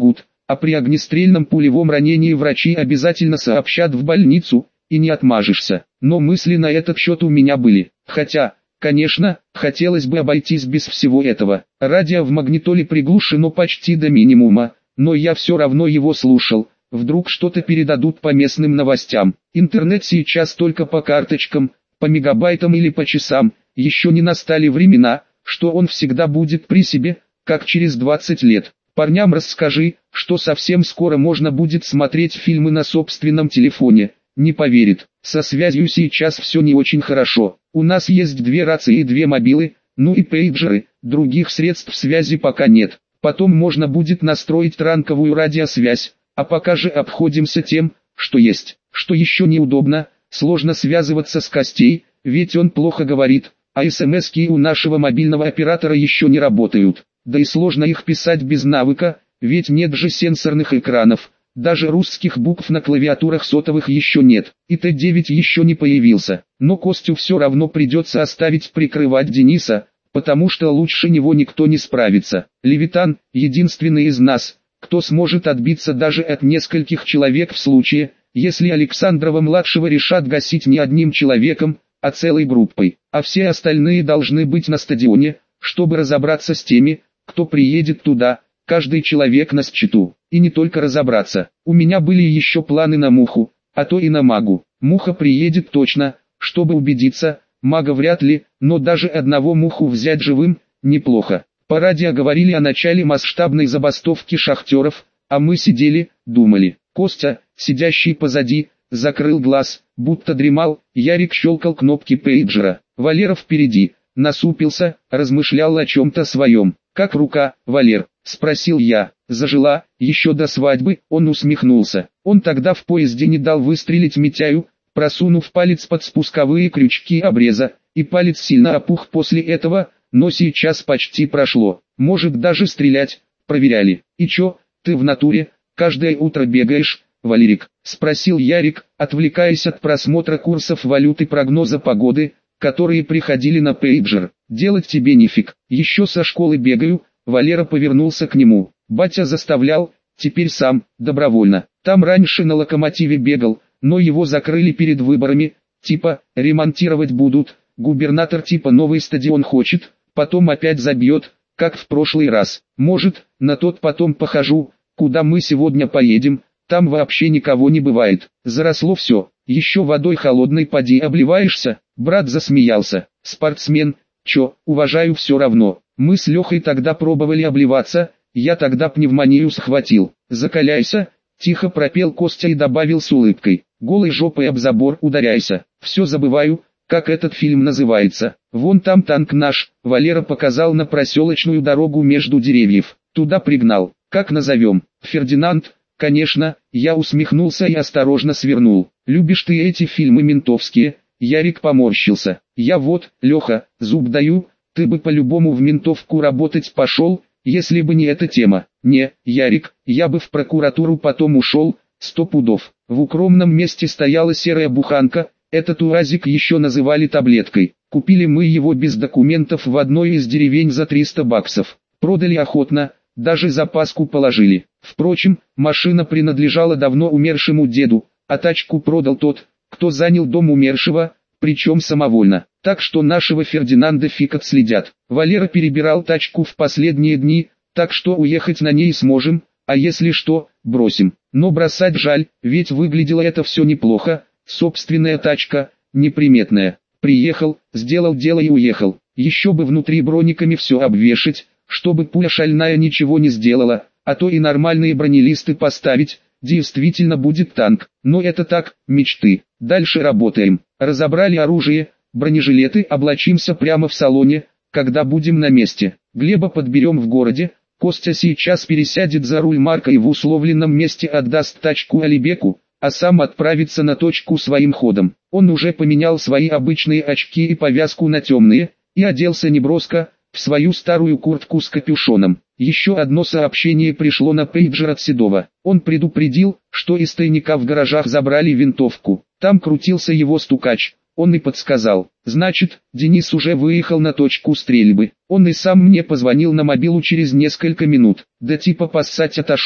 а при огнестрельном пулевом ранении врачи обязательно сообщат в больницу, и не отмажешься. Но мысли на этот счет у меня были. Хотя, конечно, хотелось бы обойтись без всего этого. Радио в магнитоле приглушено почти до минимума, но я все равно его слушал. Вдруг что-то передадут по местным новостям. Интернет сейчас только по карточкам, по мегабайтам или по часам. Еще не настали времена, что он всегда будет при себе, как через 20 лет. Парням расскажи, что совсем скоро можно будет смотреть фильмы на собственном телефоне. Не поверит. Со связью сейчас все не очень хорошо. У нас есть 2 рации и 2 мобилы, ну и пейджеры, других средств связи пока нет. Потом можно будет настроить ранковую радиосвязь, а пока же обходимся тем, что есть. Что еще неудобно, сложно связываться с Костей, ведь он плохо говорит, а смски у нашего мобильного оператора еще не работают. Да и сложно их писать без навыка, ведь нет же сенсорных экранов. Даже русских букв на клавиатурах сотовых еще нет, и Т9 еще не появился. Но Костю все равно придется оставить прикрывать Дениса, потому что лучше него никто не справится. Левитан – единственный из нас, кто сможет отбиться даже от нескольких человек в случае, если Александрова-младшего решат гасить не одним человеком, а целой группой. А все остальные должны быть на стадионе, чтобы разобраться с теми, кто приедет туда. Каждый человек на счету. И не только разобраться. У меня были еще планы на Муху, а то и на Магу. Муха приедет точно, чтобы убедиться, Мага вряд ли, но даже одного Муху взять живым – неплохо. По радио говорили о начале масштабной забастовки шахтеров, а мы сидели, думали. Костя, сидящий позади, закрыл глаз, будто дремал, Ярик щелкал кнопки пейджера. Валера впереди, насупился, размышлял о чем-то своем. «Как рука, Валер?» – спросил я. «Зажила, еще до свадьбы», – он усмехнулся. Он тогда в поезде не дал выстрелить Митяю, просунув палец под спусковые крючки обреза, и палец сильно опух после этого, но сейчас почти прошло. Может даже стрелять, проверяли. «И чё, ты в натуре, каждое утро бегаешь, Валерик?» – спросил Ярик, отвлекаясь от просмотра курсов валюты прогноза погоды, которые приходили на пейджер. «Делать тебе нифиг, еще со школы бегаю», Валера повернулся к нему. «Батя заставлял, теперь сам, добровольно. Там раньше на Локомотиве бегал, но его закрыли перед выборами, типа, ремонтировать будут, губернатор типа новый стадион хочет, потом опять забьет, как в прошлый раз. Может, на тот потом похожу, куда мы сегодня поедем, там вообще никого не бывает. Заросло все, еще водой холодной поди обливаешься». Брат засмеялся. «Спортсмен, чё, уважаю все равно. Мы с Лехой тогда пробовали обливаться, я тогда пневмонию схватил. Закаляйся», тихо пропел Костя и добавил с улыбкой. «Голой жопой об забор ударяйся. Все забываю, как этот фильм называется. Вон там танк наш», Валера показал на проселочную дорогу между деревьев. «Туда пригнал. Как назовем? Фердинанд?» «Конечно», я усмехнулся и осторожно свернул. «Любишь ты эти фильмы ментовские?» Ярик поморщился. «Я вот, Леха, зуб даю, ты бы по-любому в ментовку работать пошел, если бы не эта тема». «Не, Ярик, я бы в прокуратуру потом ушел, 100 пудов». В укромном месте стояла серая буханка, этот уазик еще называли таблеткой. Купили мы его без документов в одной из деревень за 300 баксов. Продали охотно, даже запаску положили. Впрочем, машина принадлежала давно умершему деду, а тачку продал тот, кто занял дом умершего, причем самовольно. Так что нашего Фердинанда фиг отследят. Валера перебирал тачку в последние дни, так что уехать на ней сможем, а если что, бросим. Но бросать жаль, ведь выглядело это все неплохо, собственная тачка, неприметная. Приехал, сделал дело и уехал. Еще бы внутри брониками все обвешать, чтобы пуля шальная ничего не сделала, а то и нормальные бронелисты поставить. Действительно будет танк, но это так, мечты. Дальше работаем. Разобрали оружие, бронежилеты, облачимся прямо в салоне, когда будем на месте. Глеба подберем в городе. Костя сейчас пересядет за руль Марка и в условленном месте отдаст тачку Алибеку, а сам отправится на точку своим ходом. Он уже поменял свои обычные очки и повязку на темные, и оделся неброско, в свою старую куртку с капюшоном. Еще одно сообщение пришло на пейджер от Седова. Он предупредил, что из тайника в гаражах забрали винтовку. Там крутился его стукач. Он и подсказал. Значит, Денис уже выехал на точку стрельбы. Он и сам мне позвонил на мобилу через несколько минут. Да типа поссать отошел,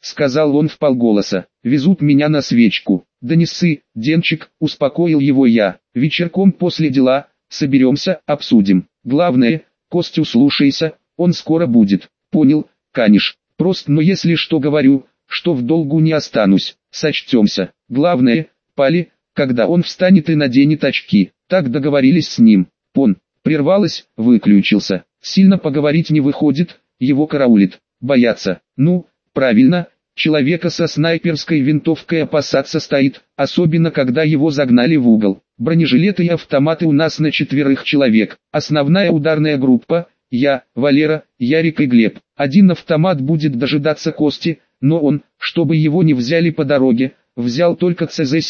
сказал он вполголоса, везут меня на свечку. Да не ссы, Денчик, успокоил его я, вечерком после дела, соберемся, обсудим. Главное, Костю слушайся, он скоро будет. Понял, каниш, просто но если что говорю, что в долгу не останусь, сочтемся. Главное, Пали, когда он встанет и наденет очки. Так договорились с ним. Пон, прервалась, выключился. Сильно поговорить не выходит, его караулит. Боятся. Ну, правильно, человека со снайперской винтовкой опасаться стоит, особенно когда его загнали в угол. Бронежилеты и автоматы у нас на 4 человек. Основная ударная группа, я, Валера, Ярик и Глеб. Один автомат будет дожидаться Кости, но он, чтобы его не взяли по дороге, взял только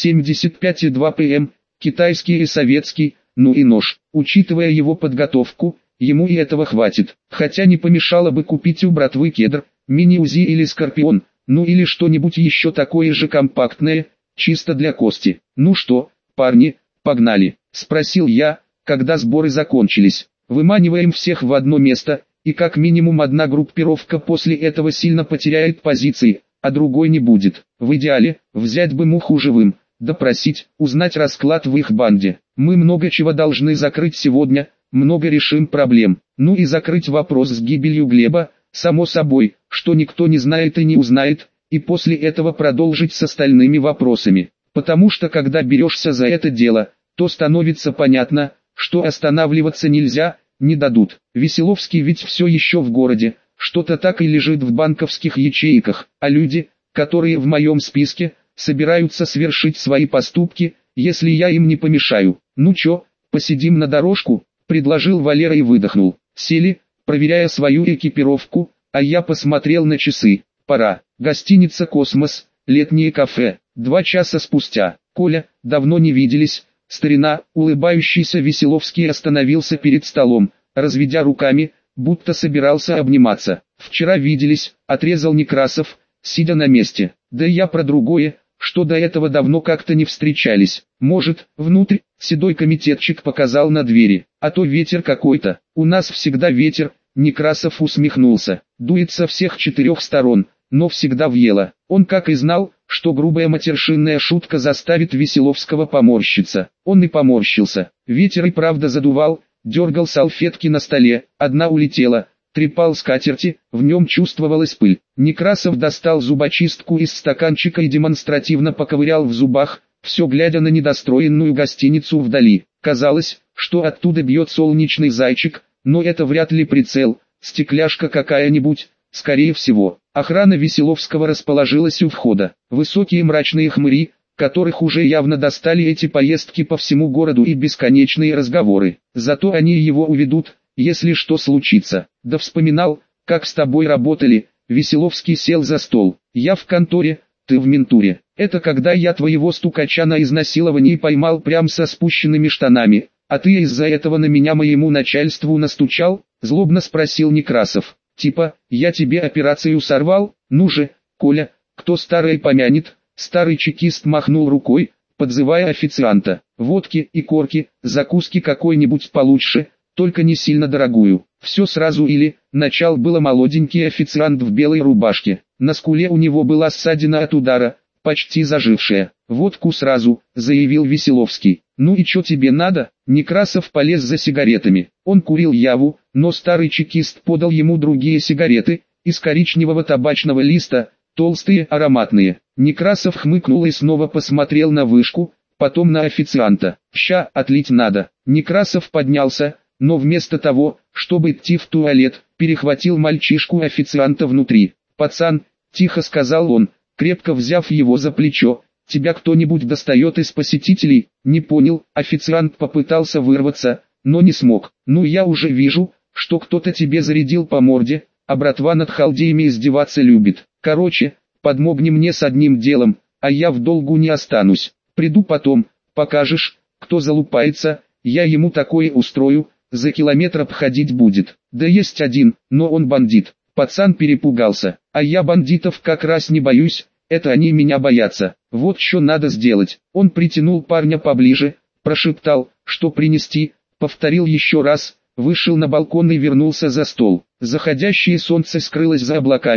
ЦЗ-75 и 2 ПМ, китайский и советский, ну и нож. Учитывая его подготовку, ему и этого хватит. Хотя не помешало бы купить у братвы кедр, мини-УЗИ или Скорпион, ну или что-нибудь еще такое же компактное, чисто для Кости. Ну что, парни, погнали, спросил я, когда сборы закончились. Выманиваем всех в одно место, и как минимум одна группировка после этого сильно потеряет позиции, а другой не будет. В идеале, взять бы Муху живым, допросить, узнать расклад в их банде. Мы много чего должны закрыть сегодня, много решим проблем. Ну и закрыть вопрос с гибелью Глеба, само собой, что никто не знает и не узнает, и после этого продолжить с остальными вопросами. Потому что когда берешься за это дело, то становится понятно, что останавливаться нельзя, не дадут. Веселовский ведь все еще в городе, что-то так и лежит в банковских ячейках, а люди, которые в моем списке, собираются совершить свои поступки, если я им не помешаю. Ну чё, посидим на дорожку, предложил Валера и выдохнул. Сели, проверяя свою экипировку, а я посмотрел на часы. Пора. Гостиница «Космос», летнее кафе. 2 часа спустя. Коля, давно не виделись. Старина, улыбающийся Веселовский остановился перед столом, разведя руками, будто собирался обниматься. «Вчера виделись», — отрезал Некрасов, сидя на месте. «Да я про другое, что до этого давно как-то не встречались. Может, внутрь?» — седой комитетчик показал на двери. «А то ветер какой-то. У нас всегда ветер», — Некрасов усмехнулся. «Дует со всех 4 сторон, но всегда въело». Он как и знал, что грубая матершинная шутка заставит Веселовского поморщиться. Он и поморщился. Ветер и правда задувал, дергал салфетки на столе, одна улетела, трепал скатерти, в нем чувствовалась пыль. Некрасов достал зубочистку из стаканчика и демонстративно поковырял в зубах, все глядя на недостроенную гостиницу вдали. Казалось, что оттуда бьет солнечный зайчик, но это вряд ли прицел, стекляшка какая-нибудь. Скорее всего, охрана Веселовского расположилась у входа. Высокие мрачные хмыри, которых уже явно достали эти поездки по всему городу и бесконечные разговоры. Зато они его уведут, если что случится. Да вспоминал, как с тобой работали. Веселовский сел за стол. Я в конторе, ты в ментуре. Это когда я твоего стукача на изнасиловании поймал прям со спущенными штанами, а ты из-за этого на меня моему начальству настучал? Злобно спросил Некрасов. Типа, я тебе операцию сорвал? Ну же, Коля, кто старое помянет? Старый чекист махнул рукой, подзывая официанта. Водки и корки, закуски какой-нибудь получше, только не сильно дорогую. Все сразу или, начал было молоденький официант в белой рубашке. На скуле у него была ссадина от удара, почти зажившая. Водку сразу, заявил Веселовский. Ну и чё тебе надо? Некрасов полез за сигаретами. Он курил яву, но старый чекист подал ему другие сигареты, из коричневого табачного листа, толстые, ароматные. Некрасов хмыкнул и снова посмотрел на вышку, потом на официанта. «Ща, отлить надо». Некрасов поднялся, но вместо того, чтобы идти в туалет, перехватил мальчишку официанта внутри. «Пацан», — тихо сказал он, крепко взяв его за плечо, «тебя кто-нибудь достает из посетителей?» «Не понял», официант попытался вырваться, но не смог. «Ну я уже вижу, что кто-то тебе зарядил по морде, а братва над халдеями издеваться любит. Короче, подмогни мне с одним делом, а я в долгу не останусь. Приду потом, покажешь, кто залупается, я ему такое устрою, за километр обходить будет. Да есть один, но он бандит». Пацан перепугался. «А я бандитов как раз не боюсь, это они меня боятся. Вот что надо сделать». Он притянул парня поближе, прошептал, что принести, повторил еще раз, вышел на балкон и вернулся за стол. Заходящее солнце скрылось за облаками,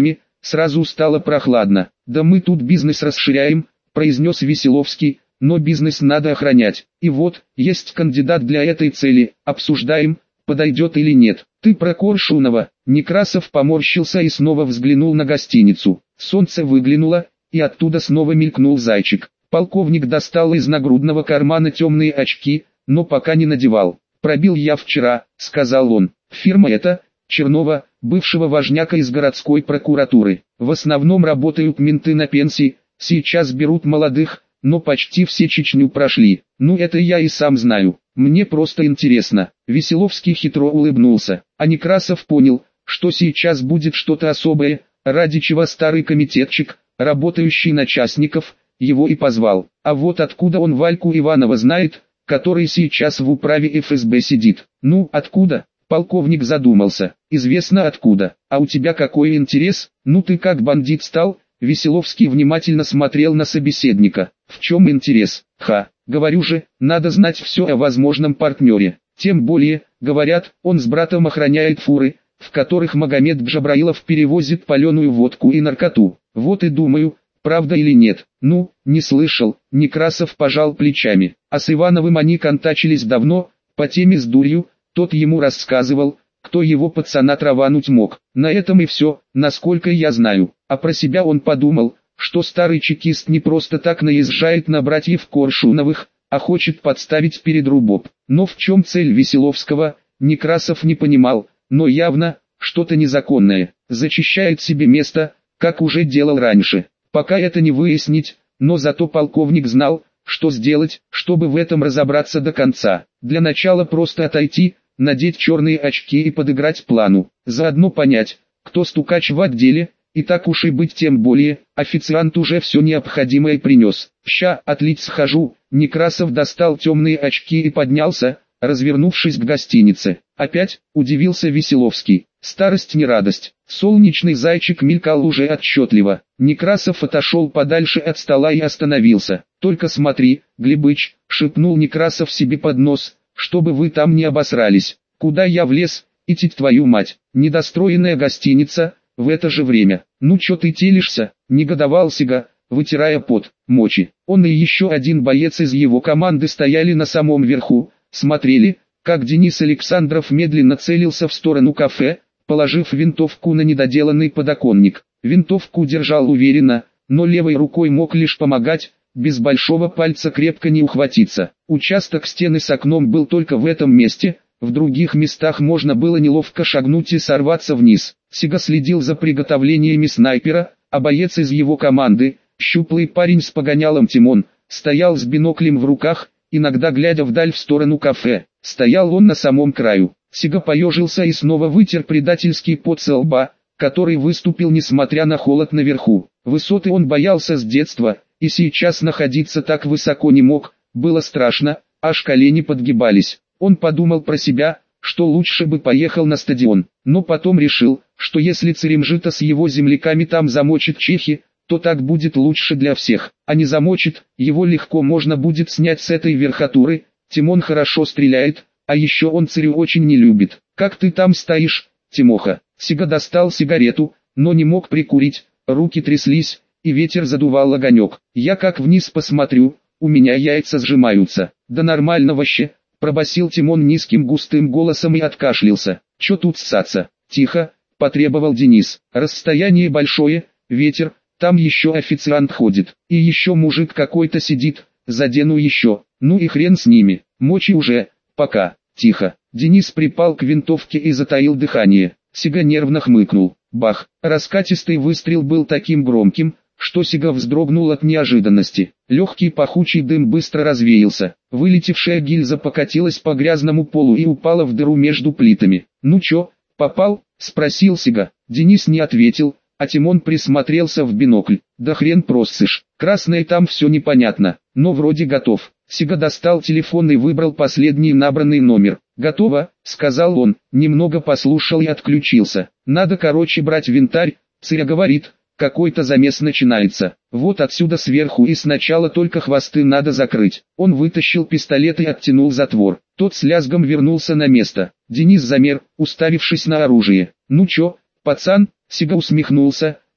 сразу стало прохладно. «Да мы тут бизнес расширяем», – произнес Веселовский, – «но бизнес надо охранять. И вот, есть кандидат для этой цели, обсуждаем, подойдет или нет». «Ты про Коршунова?» Некрасов поморщился и снова взглянул на гостиницу. Солнце выглянуло, и оттуда снова мелькнул зайчик. Полковник достал из нагрудного кармана темные очки, но пока не надевал. «Пробил я вчера», — сказал он. «Фирма эта, Чернова, бывшего важняка из городской прокуратуры. В основном работают менты на пенсии, сейчас берут молодых, но почти все Чечню прошли. Ну это я и сам знаю, мне просто интересно». Веселовский хитро улыбнулся, а Некрасов понял, что сейчас будет что-то особое, ради чего старый комитетчик, работающий на частников, его и позвал. А вот откуда он Вальку Иванова знает, который сейчас в управе ФСБ сидит? Ну, откуда? Полковник задумался. Известно откуда. А у тебя какой интерес? Ну ты как бандит стал? Веселовский внимательно смотрел на собеседника. В чем интерес? Говорю же, надо знать все о возможном партнере. Тем более, говорят, он с братом охраняет фуры, в которых Магомед Джабраилов перевозит паленую водку и наркоту. Вот и думаю, правда или нет. Ну, не слышал. Некрасов пожал плечами. А с Ивановым они контачились давно, по теме с дурью, тот ему рассказывал, кто его пацана травануть мог. На этом и все, насколько я знаю. А про себя он подумал, что старый чекист не просто так наезжает на братьев Коршуновых, а хочет подставить перед РУБОП. Но в чем цель Веселовского, Некрасов не понимал, но явно, что-то незаконное. Зачищает себе место, как уже делал раньше. Пока это не выяснить, но зато полковник знал, что сделать, чтобы в этом разобраться до конца. Для начала просто отойти, надеть черные очки и подыграть плану. Заодно понять, кто стукач в отделе, и так уж и быть, тем более, официант уже все необходимое принес. «Ща, отлить схожу». Некрасов достал темные очки и поднялся, развернувшись к гостинице. «Опять?» – удивился Веселовский. «Старость не радость». Солнечный зайчик мелькал уже отчетливо. Некрасов отошел подальше от стола и остановился. «Только смотри, Глебыч», – шепнул Некрасов себе под нос, – «чтобы вы там не обосрались. Куда я влез, идти твою мать, недостроенная гостиница, в это же время. Ну чё ты телишься?» – негодовал Сига, вытирая пот, мочи. Он и еще один боец из его команды стояли на самом верху, смотрели, как Денис Александров медленно целился в сторону кафе, положив винтовку на недоделанный подоконник. Винтовку держал уверенно, но левой рукой мог лишь помогать, без большого пальца крепко не ухватиться. Участок стены с окном был только в этом месте, в других местах можно было неловко шагнуть и сорваться вниз. Сига следил за приготовлениями снайпера, а боец из его команды, щуплый парень с погонялом Тимон, стоял с биноклем в руках, иногда глядя вдаль в сторону кафе. Стоял он на самом краю. Сига поежился и снова вытер предательский пот со лба, который выступил несмотря на холод наверху. Высоты он боялся с детства, и сейчас находиться так высоко не мог, было страшно, аж колени подгибались. Он подумал про себя, что лучше бы поехал на стадион, но потом решил, что если Церемжита с его земляками там замочит чехи, то так будет лучше для всех, а не замочит, его легко можно будет снять с этой верхотуры. Тимон хорошо стреляет, а еще он Царю очень не любит. «Как ты там стоишь, Тимоха?» Сига достал сигарету, но не мог прикурить, руки тряслись, и ветер задувал огонек. «Я как вниз посмотрю, у меня яйца сжимаются». «Да нормально вообще», пробасил Тимон низким густым голосом и откашлялся. «Чё тут ссаться?» «Тихо», потребовал Денис. «Расстояние большое, ветер, там еще официант ходит, и еще мужик какой-то сидит, задену еще, ну и хрен с ними, мочи уже, пока». «Тихо». Денис припал к винтовке и затаил дыхание. Сига нервно хмыкнул. Бах! Раскатистый выстрел был таким громким, что Сига вздрогнул от неожиданности. Легкий пахучий дым быстро развеялся. Вылетевшая гильза покатилась по грязному полу и упала в дыру между плитами. «Ну чё, попал?» – спросил Сига. Денис не ответил, а Тимон присмотрелся в бинокль. «Да хрен просышь, красное там все непонятно, но вроде готов». Сига достал телефон и выбрал последний набранный номер. «Готово», — сказал он, немного послушал и отключился. «Надо короче брать винтарь», — Цыря говорит, «какой-то замес начинается. Вот отсюда сверху и сначала только хвосты надо закрыть». Он вытащил пистолет и оттянул затвор. Тот с лязгом вернулся на место. Денис замер, уставившись на оружие. «Ну чё, пацан?» — Сига усмехнулся,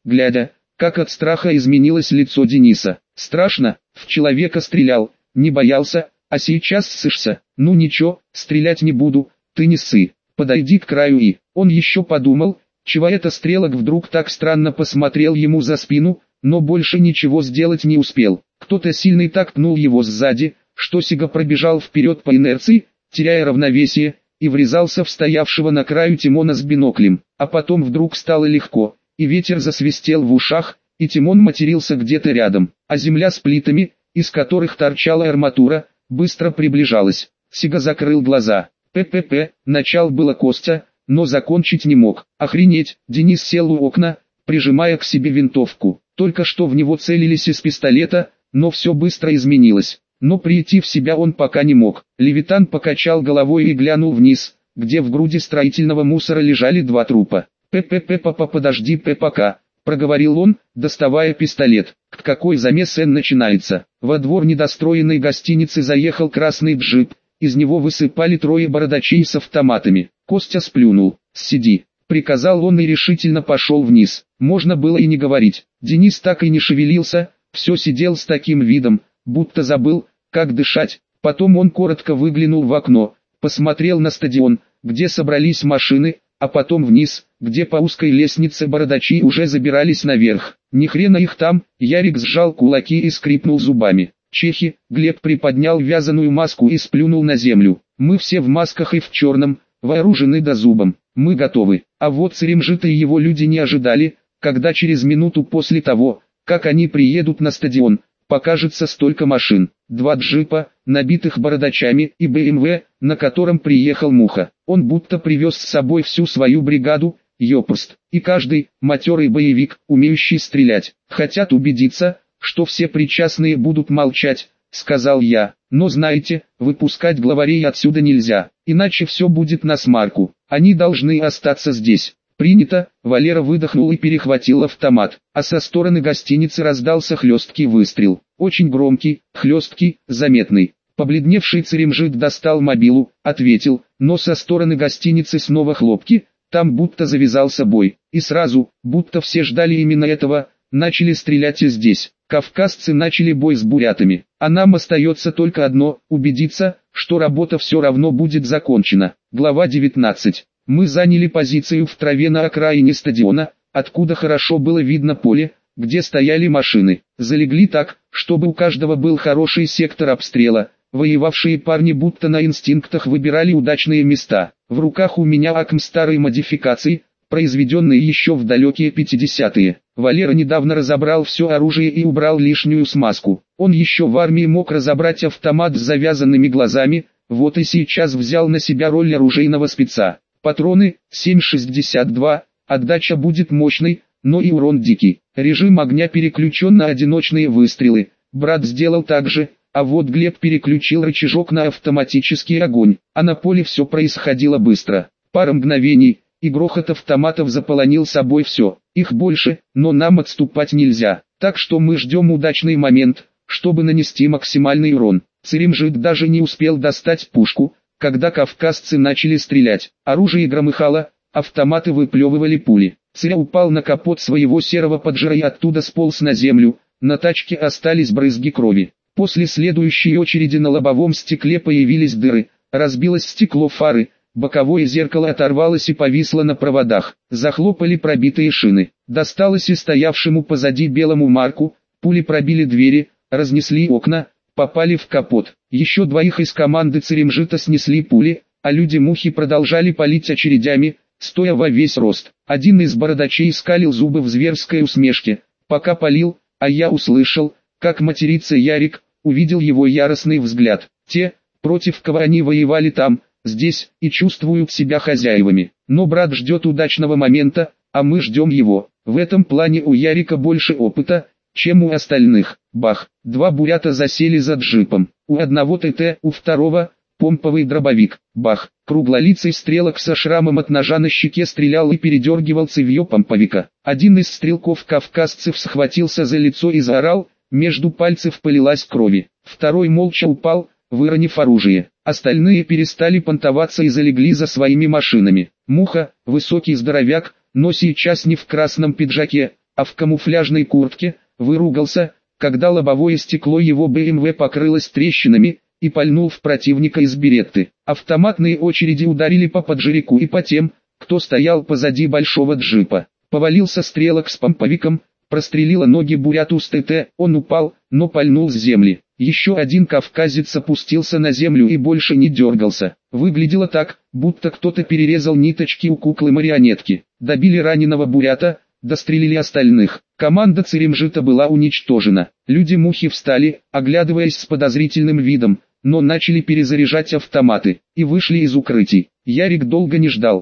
глядя, как от страха изменилось лицо Дениса. Страшно, в человека стрелял, не боялся, а сейчас ссышься. Ну ничего, стрелять не буду, ты не ссы. Подойди к краю и... Он еще подумал, чего это Стрелок вдруг так странно посмотрел ему за спину, но больше ничего сделать не успел. Кто-то сильный так пнул его сзади, что Сига пробежал вперед по инерции, теряя равновесие, и врезался в стоявшего на краю Тимона с биноклем. А потом вдруг стало легко, и ветер засвистел в ушах, и Тимон матерился где-то рядом, а земля с плитами, из которых торчала арматура, быстро приближалась. Сига закрыл глаза. ППП, начал было Костя, но закончить не мог. Охренеть, Денис сел у окна, прижимая к себе винтовку. Только что в него целились из пистолета, но все быстро изменилось. Но прийти в себя он пока не мог. Левитан покачал головой и глянул вниз, где в груди строительного мусора лежали два трупа. «ППП, папа, подожди, ППК», проговорил он, доставая пистолет. «Какой замес начинается?» Во двор недостроенной гостиницы заехал красный джип, из него высыпали трое бородачей с автоматами. Костя сплюнул. «Сиди», приказал он и решительно пошел вниз. Можно было и не говорить. Денис так и не шевелился, все сидел с таким видом, будто забыл, как дышать. Потом он коротко выглянул в окно, посмотрел на стадион, где собрались машины, а потом вниз, где по узкой лестнице бородачи уже забирались наверх. Ни хрена их там, Ярик сжал кулаки и скрипнул зубами. «Чехи», Глеб приподнял вязаную маску и сплюнул на землю. «Мы все в масках и в черном, вооружены до зубом. Мы готовы». А вот Церемжита и его люди не ожидали, когда через минуту после того, как они приедут на стадион, покажется столько машин. Два джипа, набитых бородачами, и БМВ, на котором приехал Муха. Он будто привез с собой всю свою бригаду, ёпрст. И каждый, матерый боевик, умеющий стрелять. Хотят убедиться, что все причастные будут молчать, сказал я. Но знаете, выпускать главарей отсюда нельзя, иначе все будет насмарку. Они должны остаться здесь. «Принято», Валера выдохнул и перехватил автомат, а со стороны гостиницы раздался хлесткий выстрел. Очень громкий, хлесткий, заметный. Побледневший Церемжит достал мобилу, ответил, но со стороны гостиницы снова хлопки, там будто завязался бой. И сразу, будто все ждали именно этого, начали стрелять и здесь. Кавказцы начали бой с бурятами. А нам остается только одно, убедиться, что работа все равно будет закончена. Глава 19. Мы заняли позицию в траве на окраине стадиона, откуда хорошо было видно поле, где стояли машины. Залегли так, чтобы у каждого был хороший сектор обстрела. Воевавшие парни будто на инстинктах выбирали удачные места. В руках у меня АКМ старой модификации, произведенные еще в далекие 50-е. Валера недавно разобрал все оружие и убрал лишнюю смазку. Он еще в армии мог разобрать автомат с завязанными глазами, вот и сейчас взял на себя роль оружейного спеца. Патроны 7,62, отдача будет мощной, но и урон дикий. Режим огня переключен на одиночные выстрелы. Брат сделал так же, а вот Глеб переключил рычажок на автоматический огонь. А на поле все происходило быстро. Пара мгновений, и грохот автоматов заполонил собой все. Их больше, но нам отступать нельзя. Так что мы ждем удачный момент, чтобы нанести максимальный урон. Церемжит даже не успел достать пушку, когда кавказцы начали стрелять. Оружие громыхало, автоматы выплевывали пули. Цыря упал на капот своего серого поджара и оттуда сполз на землю. На тачке остались брызги крови. После следующей очереди на лобовом стекле появились дыры, разбилось стекло фары, боковое зеркало оторвалось и повисло на проводах. Захлопали пробитые шины. Досталось и стоявшему позади белому Марку, пули пробили двери, разнесли окна, попали в капот. Еще двоих из команды Церемжита снесли пули, а люди Мухи продолжали палить очередями, стоя во весь рост. Один из бородачей скалил зубы в зверской усмешке, пока палил, а я услышал, как матерится Ярик, увидел его яростный взгляд. Те, против кого они воевали там, здесь, и чувствуют себя хозяевами. Но брат ждет удачного момента, а мы ждем его. В этом плане у Ярика больше опыта, чем у остальных. Бах! Два бурята засели за джипом. У одного ТТ, у второго помповый дробовик. Бах! Круглолицый Стрелок со шрамом от ножа на щеке стрелял и передергивал цевьё помповика. Один из стрелков-кавказцев схватился за лицо и заорал, между пальцев полилась крови. Второй молча упал, выронив оружие. Остальные перестали понтоваться и залегли за своими машинами. Муха, высокий здоровяк, но сейчас не в красном пиджаке, а в камуфляжной куртке, выругался, когда лобовое стекло его БМВ покрылось трещинами, и пальнул в противника из беретты. Автоматные очереди ударили по поджерику и по тем, кто стоял позади большого джипа. Повалился стрелок с помповиком, прострелила ноги буряту с ТТ, он упал, но пальнул с земли. Еще один кавказец опустился на землю и больше не дергался. Выглядело так, будто кто-то перерезал ниточки у куклы-марионетки. Добили раненого бурята, дострелили остальных. Команда Церемжита была уничтожена. Люди-мухи встали, оглядываясь с подозрительным видом, но начали перезаряжать автоматы, и вышли из укрытий. Ярик долго не ждал.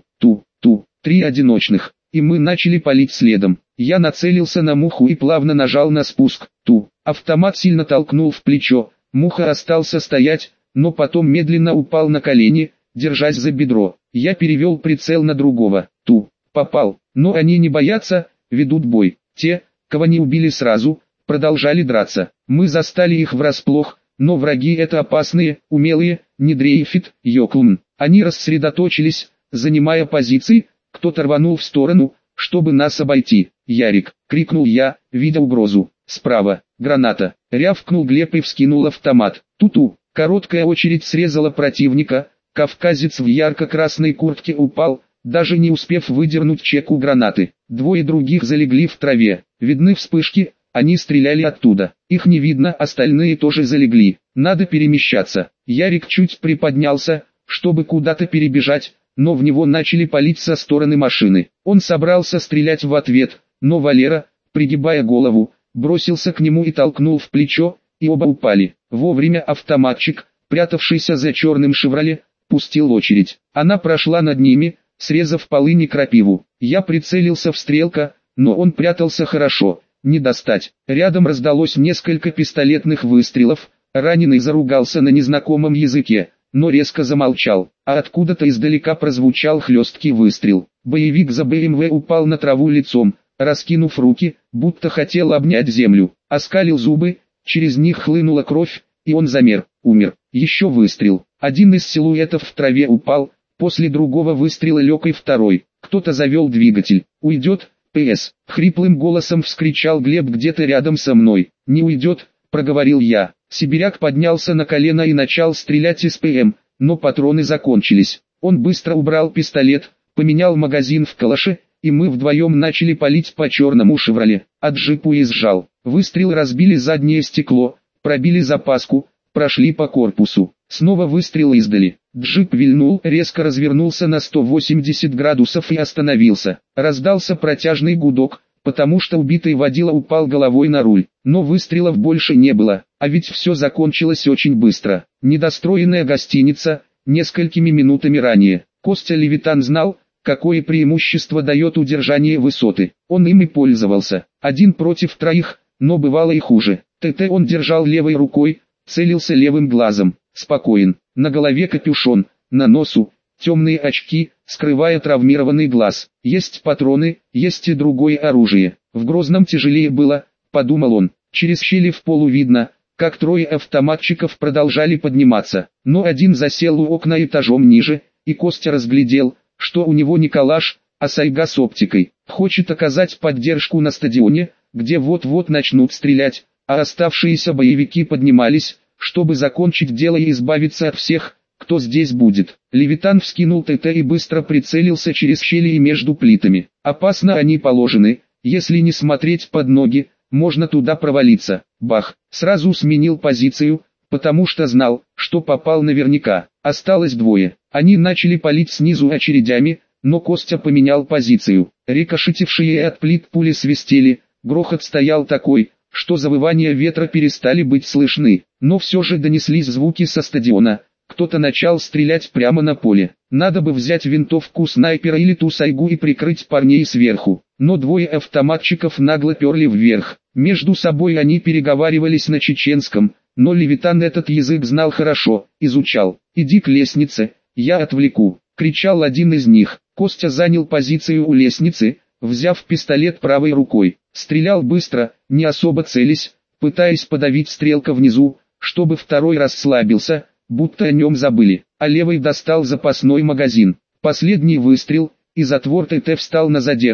Ту. 3 одиночных, и мы начали палить следом. Я нацелился на муху и плавно нажал на спуск. Автомат сильно толкнул в плечо. Муха остался стоять, но потом медленно упал на колени, держась за бедро. Я перевел прицел на другого. Попал. Но они не боятся, ведут бой. Те, кого не убили сразу, продолжали драться. Мы застали их врасплох, но враги это опасные, умелые, не дрейфит, Йоклун. Они рассредоточились, занимая позиции, кто-то рванул в сторону, чтобы нас обойти. «Ярик!» — крикнул я, видя угрозу. «Справа! Граната!» — рявкнул Глеб и вскинул автомат. Короткая очередь срезала противника, кавказец в ярко-красной куртке упал, даже не успев выдернуть чеку гранаты. 2 других залегли в траве. Видны вспышки, они стреляли оттуда. Их не видно, остальные тоже залегли. Надо перемещаться. Ярик чуть приподнялся, чтобы куда-то перебежать, но в него начали палить со стороны машины. Он собрался стрелять в ответ, но Валера, пригибая голову, бросился к нему и толкнул в плечо, и оба упали. Вовремя автоматчик, прятавшийся за черным «Шевроле», пустил очередь. Она прошла над ними, срезав полынь и крапиву. Я прицелился в стрелка, но он прятался хорошо, не достать. Рядом раздалось несколько пистолетных выстрелов, раненый заругался на незнакомом языке, но резко замолчал, а откуда-то издалека прозвучал хлесткий выстрел. Боевик за БМВ упал на траву лицом, раскинув руки, будто хотел обнять землю, оскалил зубы, через них хлынула кровь, и он замер, умер. Еще выстрел. Один из силуэтов в траве упал, после другого выстрела лег и второй. Кто-то завел двигатель. «Уйдет, ПС!» — хриплым голосом вскричал Глеб где-то рядом со мной. «Не уйдет», — проговорил я. Сибиряк поднялся на колено и начал стрелять из ПМ, но патроны закончились. Он быстро убрал пистолет, поменял магазин в калаше, и мы вдвоем начали палить по черному «Шевроле». От джипа уезжал. Выстрелы разбили заднее стекло, пробили запаску, прошли по корпусу. Снова выстрел издали. Джип вильнул, резко развернулся на 180 градусов и остановился. Раздался протяжный гудок, потому что убитый водила упал головой на руль. Но выстрелов больше не было, а ведь все закончилось очень быстро. Недостроенная гостиница, несколькими минутами ранее. Костя Левитан знал, какое преимущество дает удержание высоты. Он им и пользовался. 1 против 3, но бывало и хуже. ТТ он держал левой рукой, целился левым глазом. Спокоен. На голове капюшон, на носу темные очки, скрывая травмированный глаз. Есть патроны, есть и другое оружие. В Грозном тяжелее было, подумал он. Через щели в полу видно, как 3 автоматчиков продолжали подниматься. Но один засел у окна этажом ниже, и Костя разглядел, что у него не калаш, а сайга с оптикой. Хочет оказать поддержку на стадионе, где вот-вот начнут стрелять, а оставшиеся боевики поднимались, чтобы закончить дело и избавиться от всех, кто здесь будет. Левитан вскинул ТТ и быстро прицелился через щели и между плитами. Опасно они положены, если не смотреть под ноги, можно туда провалиться. Бах! Сразу сменил позицию, потому что знал, что попал наверняка. Осталось 2. Они начали палить снизу очередями, но Костя поменял позицию. Рикошетившие от плит пули свистели, грохот стоял такой, что завывания ветра перестали быть слышны. Но все же донеслись звуки со стадиона. Кто-то начал стрелять прямо на поле. Надо бы взять винтовку снайпера или ту сайгу и прикрыть парней сверху. Но 2 автоматчиков нагло перли вверх. Между собой они переговаривались на чеченском, но Левитан этот язык знал хорошо, изучал. «Иди к лестнице, я отвлеку», — кричал один из них. Костя занял позицию у лестницы, взяв пистолет правой рукой. Стрелял быстро, не особо целясь, пытаясь подавить стрелка внизу, чтобы второй расслабился, будто о нем забыли, а левый достал запасной магазин. Последний выстрел, и затвор ТТ встал на задержку.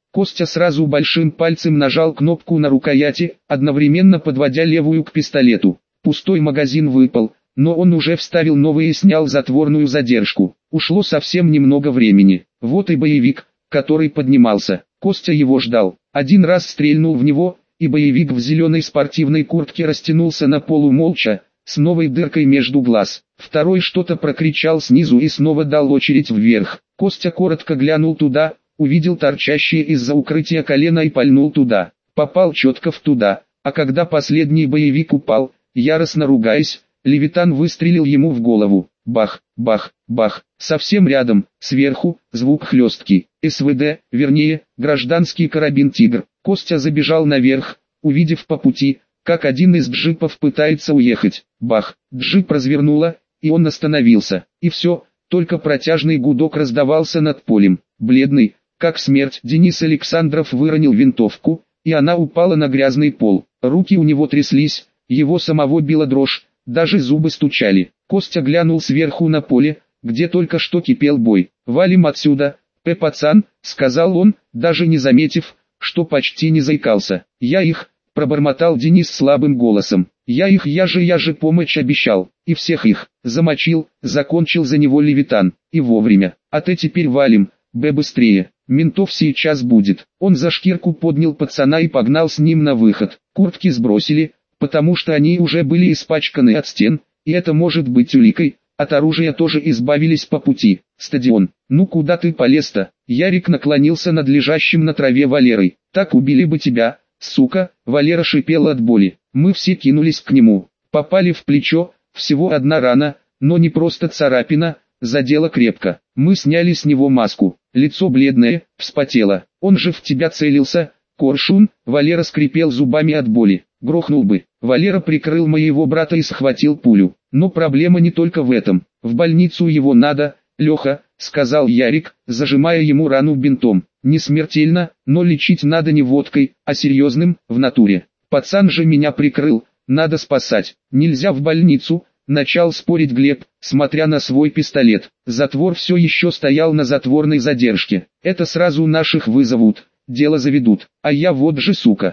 Костя сразу большим пальцем нажал кнопку на рукояти, одновременно подводя левую к пистолету. Пустой магазин выпал, но он уже вставил новый и снял затворную задержку. Ушло совсем немного времени. Вот и боевик, который поднимался. Костя его ждал. Один раз стрельнул в него, и боевик в зеленой спортивной куртке растянулся на полу молча, с новой дыркой между глаз. Второй что-то прокричал снизу и снова дал очередь вверх. Костя коротко глянул туда, увидел торчащее из-за укрытия колено и пальнул туда. Попал четко в туда, а когда последний боевик упал, яростно ругаясь, Левитан выстрелил ему в голову. Бах, бах, бах, совсем рядом, сверху, звук хлесткий. СВД, вернее, гражданский карабин «Тигр». Костя забежал наверх, увидев по пути, как один из джипов пытается уехать. Бах, джип развернуло, и он остановился. И все, только протяжный гудок раздавался над полем. Бледный, как смерть, Денис Александров выронил винтовку, и она упала на грязный пол. Руки у него тряслись, его самого била дрожь, даже зубы стучали. Костя глянул сверху на поле, где только что кипел бой. «Валим отсюда, пацан», — сказал он, даже не заметив, что почти не заикался. «Я их», — пробормотал Денис слабым голосом. Я же помощь обещал, и всех их, замочил», — закончил за него Левитан. «И вовремя. А ты теперь валим, быстрее, ментов сейчас будет». Он за шкирку поднял пацана и погнал с ним на выход. Куртки сбросили, потому что они уже были испачканы от стен, и это может быть уликой. От оружия тоже избавились по пути. «Стадион, ну куда ты полез-то?» Ярик наклонился над лежащим на траве Валерой. «Так убили бы тебя, сука!» Валера шипел от боли. Мы все кинулись к нему. Попали в плечо, всего одна рана, но не просто царапина, задела крепко. Мы сняли с него маску. Лицо бледное, вспотело. «Он же в тебя целился, коршун!» Валера скрипел зубами от боли. «Грохнул бы». Валера прикрыл моего брата и схватил пулю. «Но проблема не только в этом. В больницу его надо, Леха», — сказал Ярик, зажимая ему рану бинтом. «Не смертельно, но лечить надо не водкой, а серьезным, в натуре. Пацан же меня прикрыл, надо спасать. Нельзя в больницу», — начал спорить Глеб, смотря на свой пистолет. Затвор все еще стоял на затворной задержке. «Это сразу наших вызовут, дело заведут. А я вот же сука,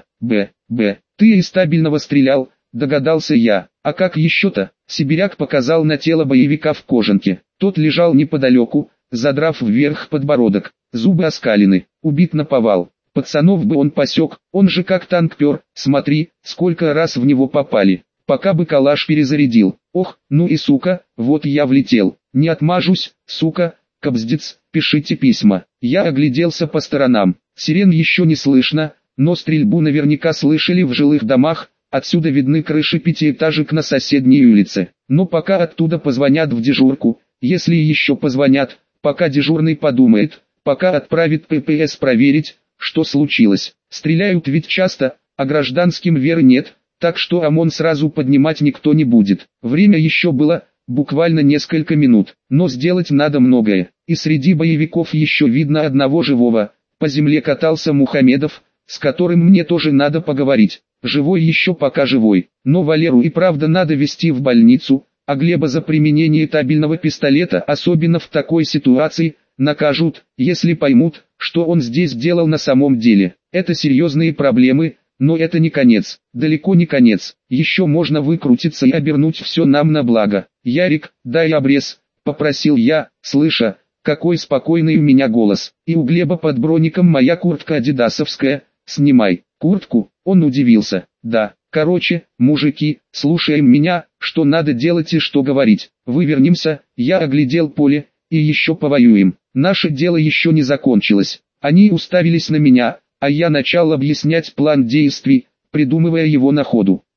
ты из стабильного стрелял», — догадался я. «А как еще-то?» Сибиряк показал на тело боевика в кожанке. Тот лежал неподалеку, задрав вверх подбородок, зубы оскалены, убит наповал. Пацанов бы он посек, он же как танк пер, смотри, сколько раз в него попали. Пока бы калаш перезарядил. Ох, ну и сука, вот я влетел. Не отмажусь, сука, кобздец, пишите письма. Я огляделся по сторонам. Сирен еще не слышно, но стрельбу наверняка слышали в жилых домах. Отсюда видны крыши пятиэтажек на соседней улице. Но пока оттуда позвонят в дежурку, если еще позвонят, пока дежурный подумает, пока отправит ППС проверить, что случилось. Стреляют ведь часто, а гражданским веры нет, так что ОМОН сразу поднимать никто не будет. Время еще было, буквально несколько минут, но сделать надо многое. И среди боевиков еще видно одного живого. По земле катался Мухамедов, с которым мне тоже надо поговорить. Живой еще пока живой, но Валеру и правда надо везти в больницу, а Глеба за применение табельного пистолета, особенно в такой ситуации, накажут, если поймут, что он здесь делал на самом деле. Это серьезные проблемы, но это не конец, далеко не конец. Еще можно выкрутиться и обернуть все нам на благо. «Ярик, дай обрез», — попросил я, слыша, какой спокойный у меня голос. «И у Глеба под броником моя куртка адидасовская, снимай». «Куртку?» — он удивился. «Да, короче, мужики, слушаем меня, что надо делать и что говорить. Вывернемся», — я оглядел поле, «и еще повоюем. Наше дело еще не закончилось». Они уставились на меня, а я начал объяснять план действий, придумывая его на ходу.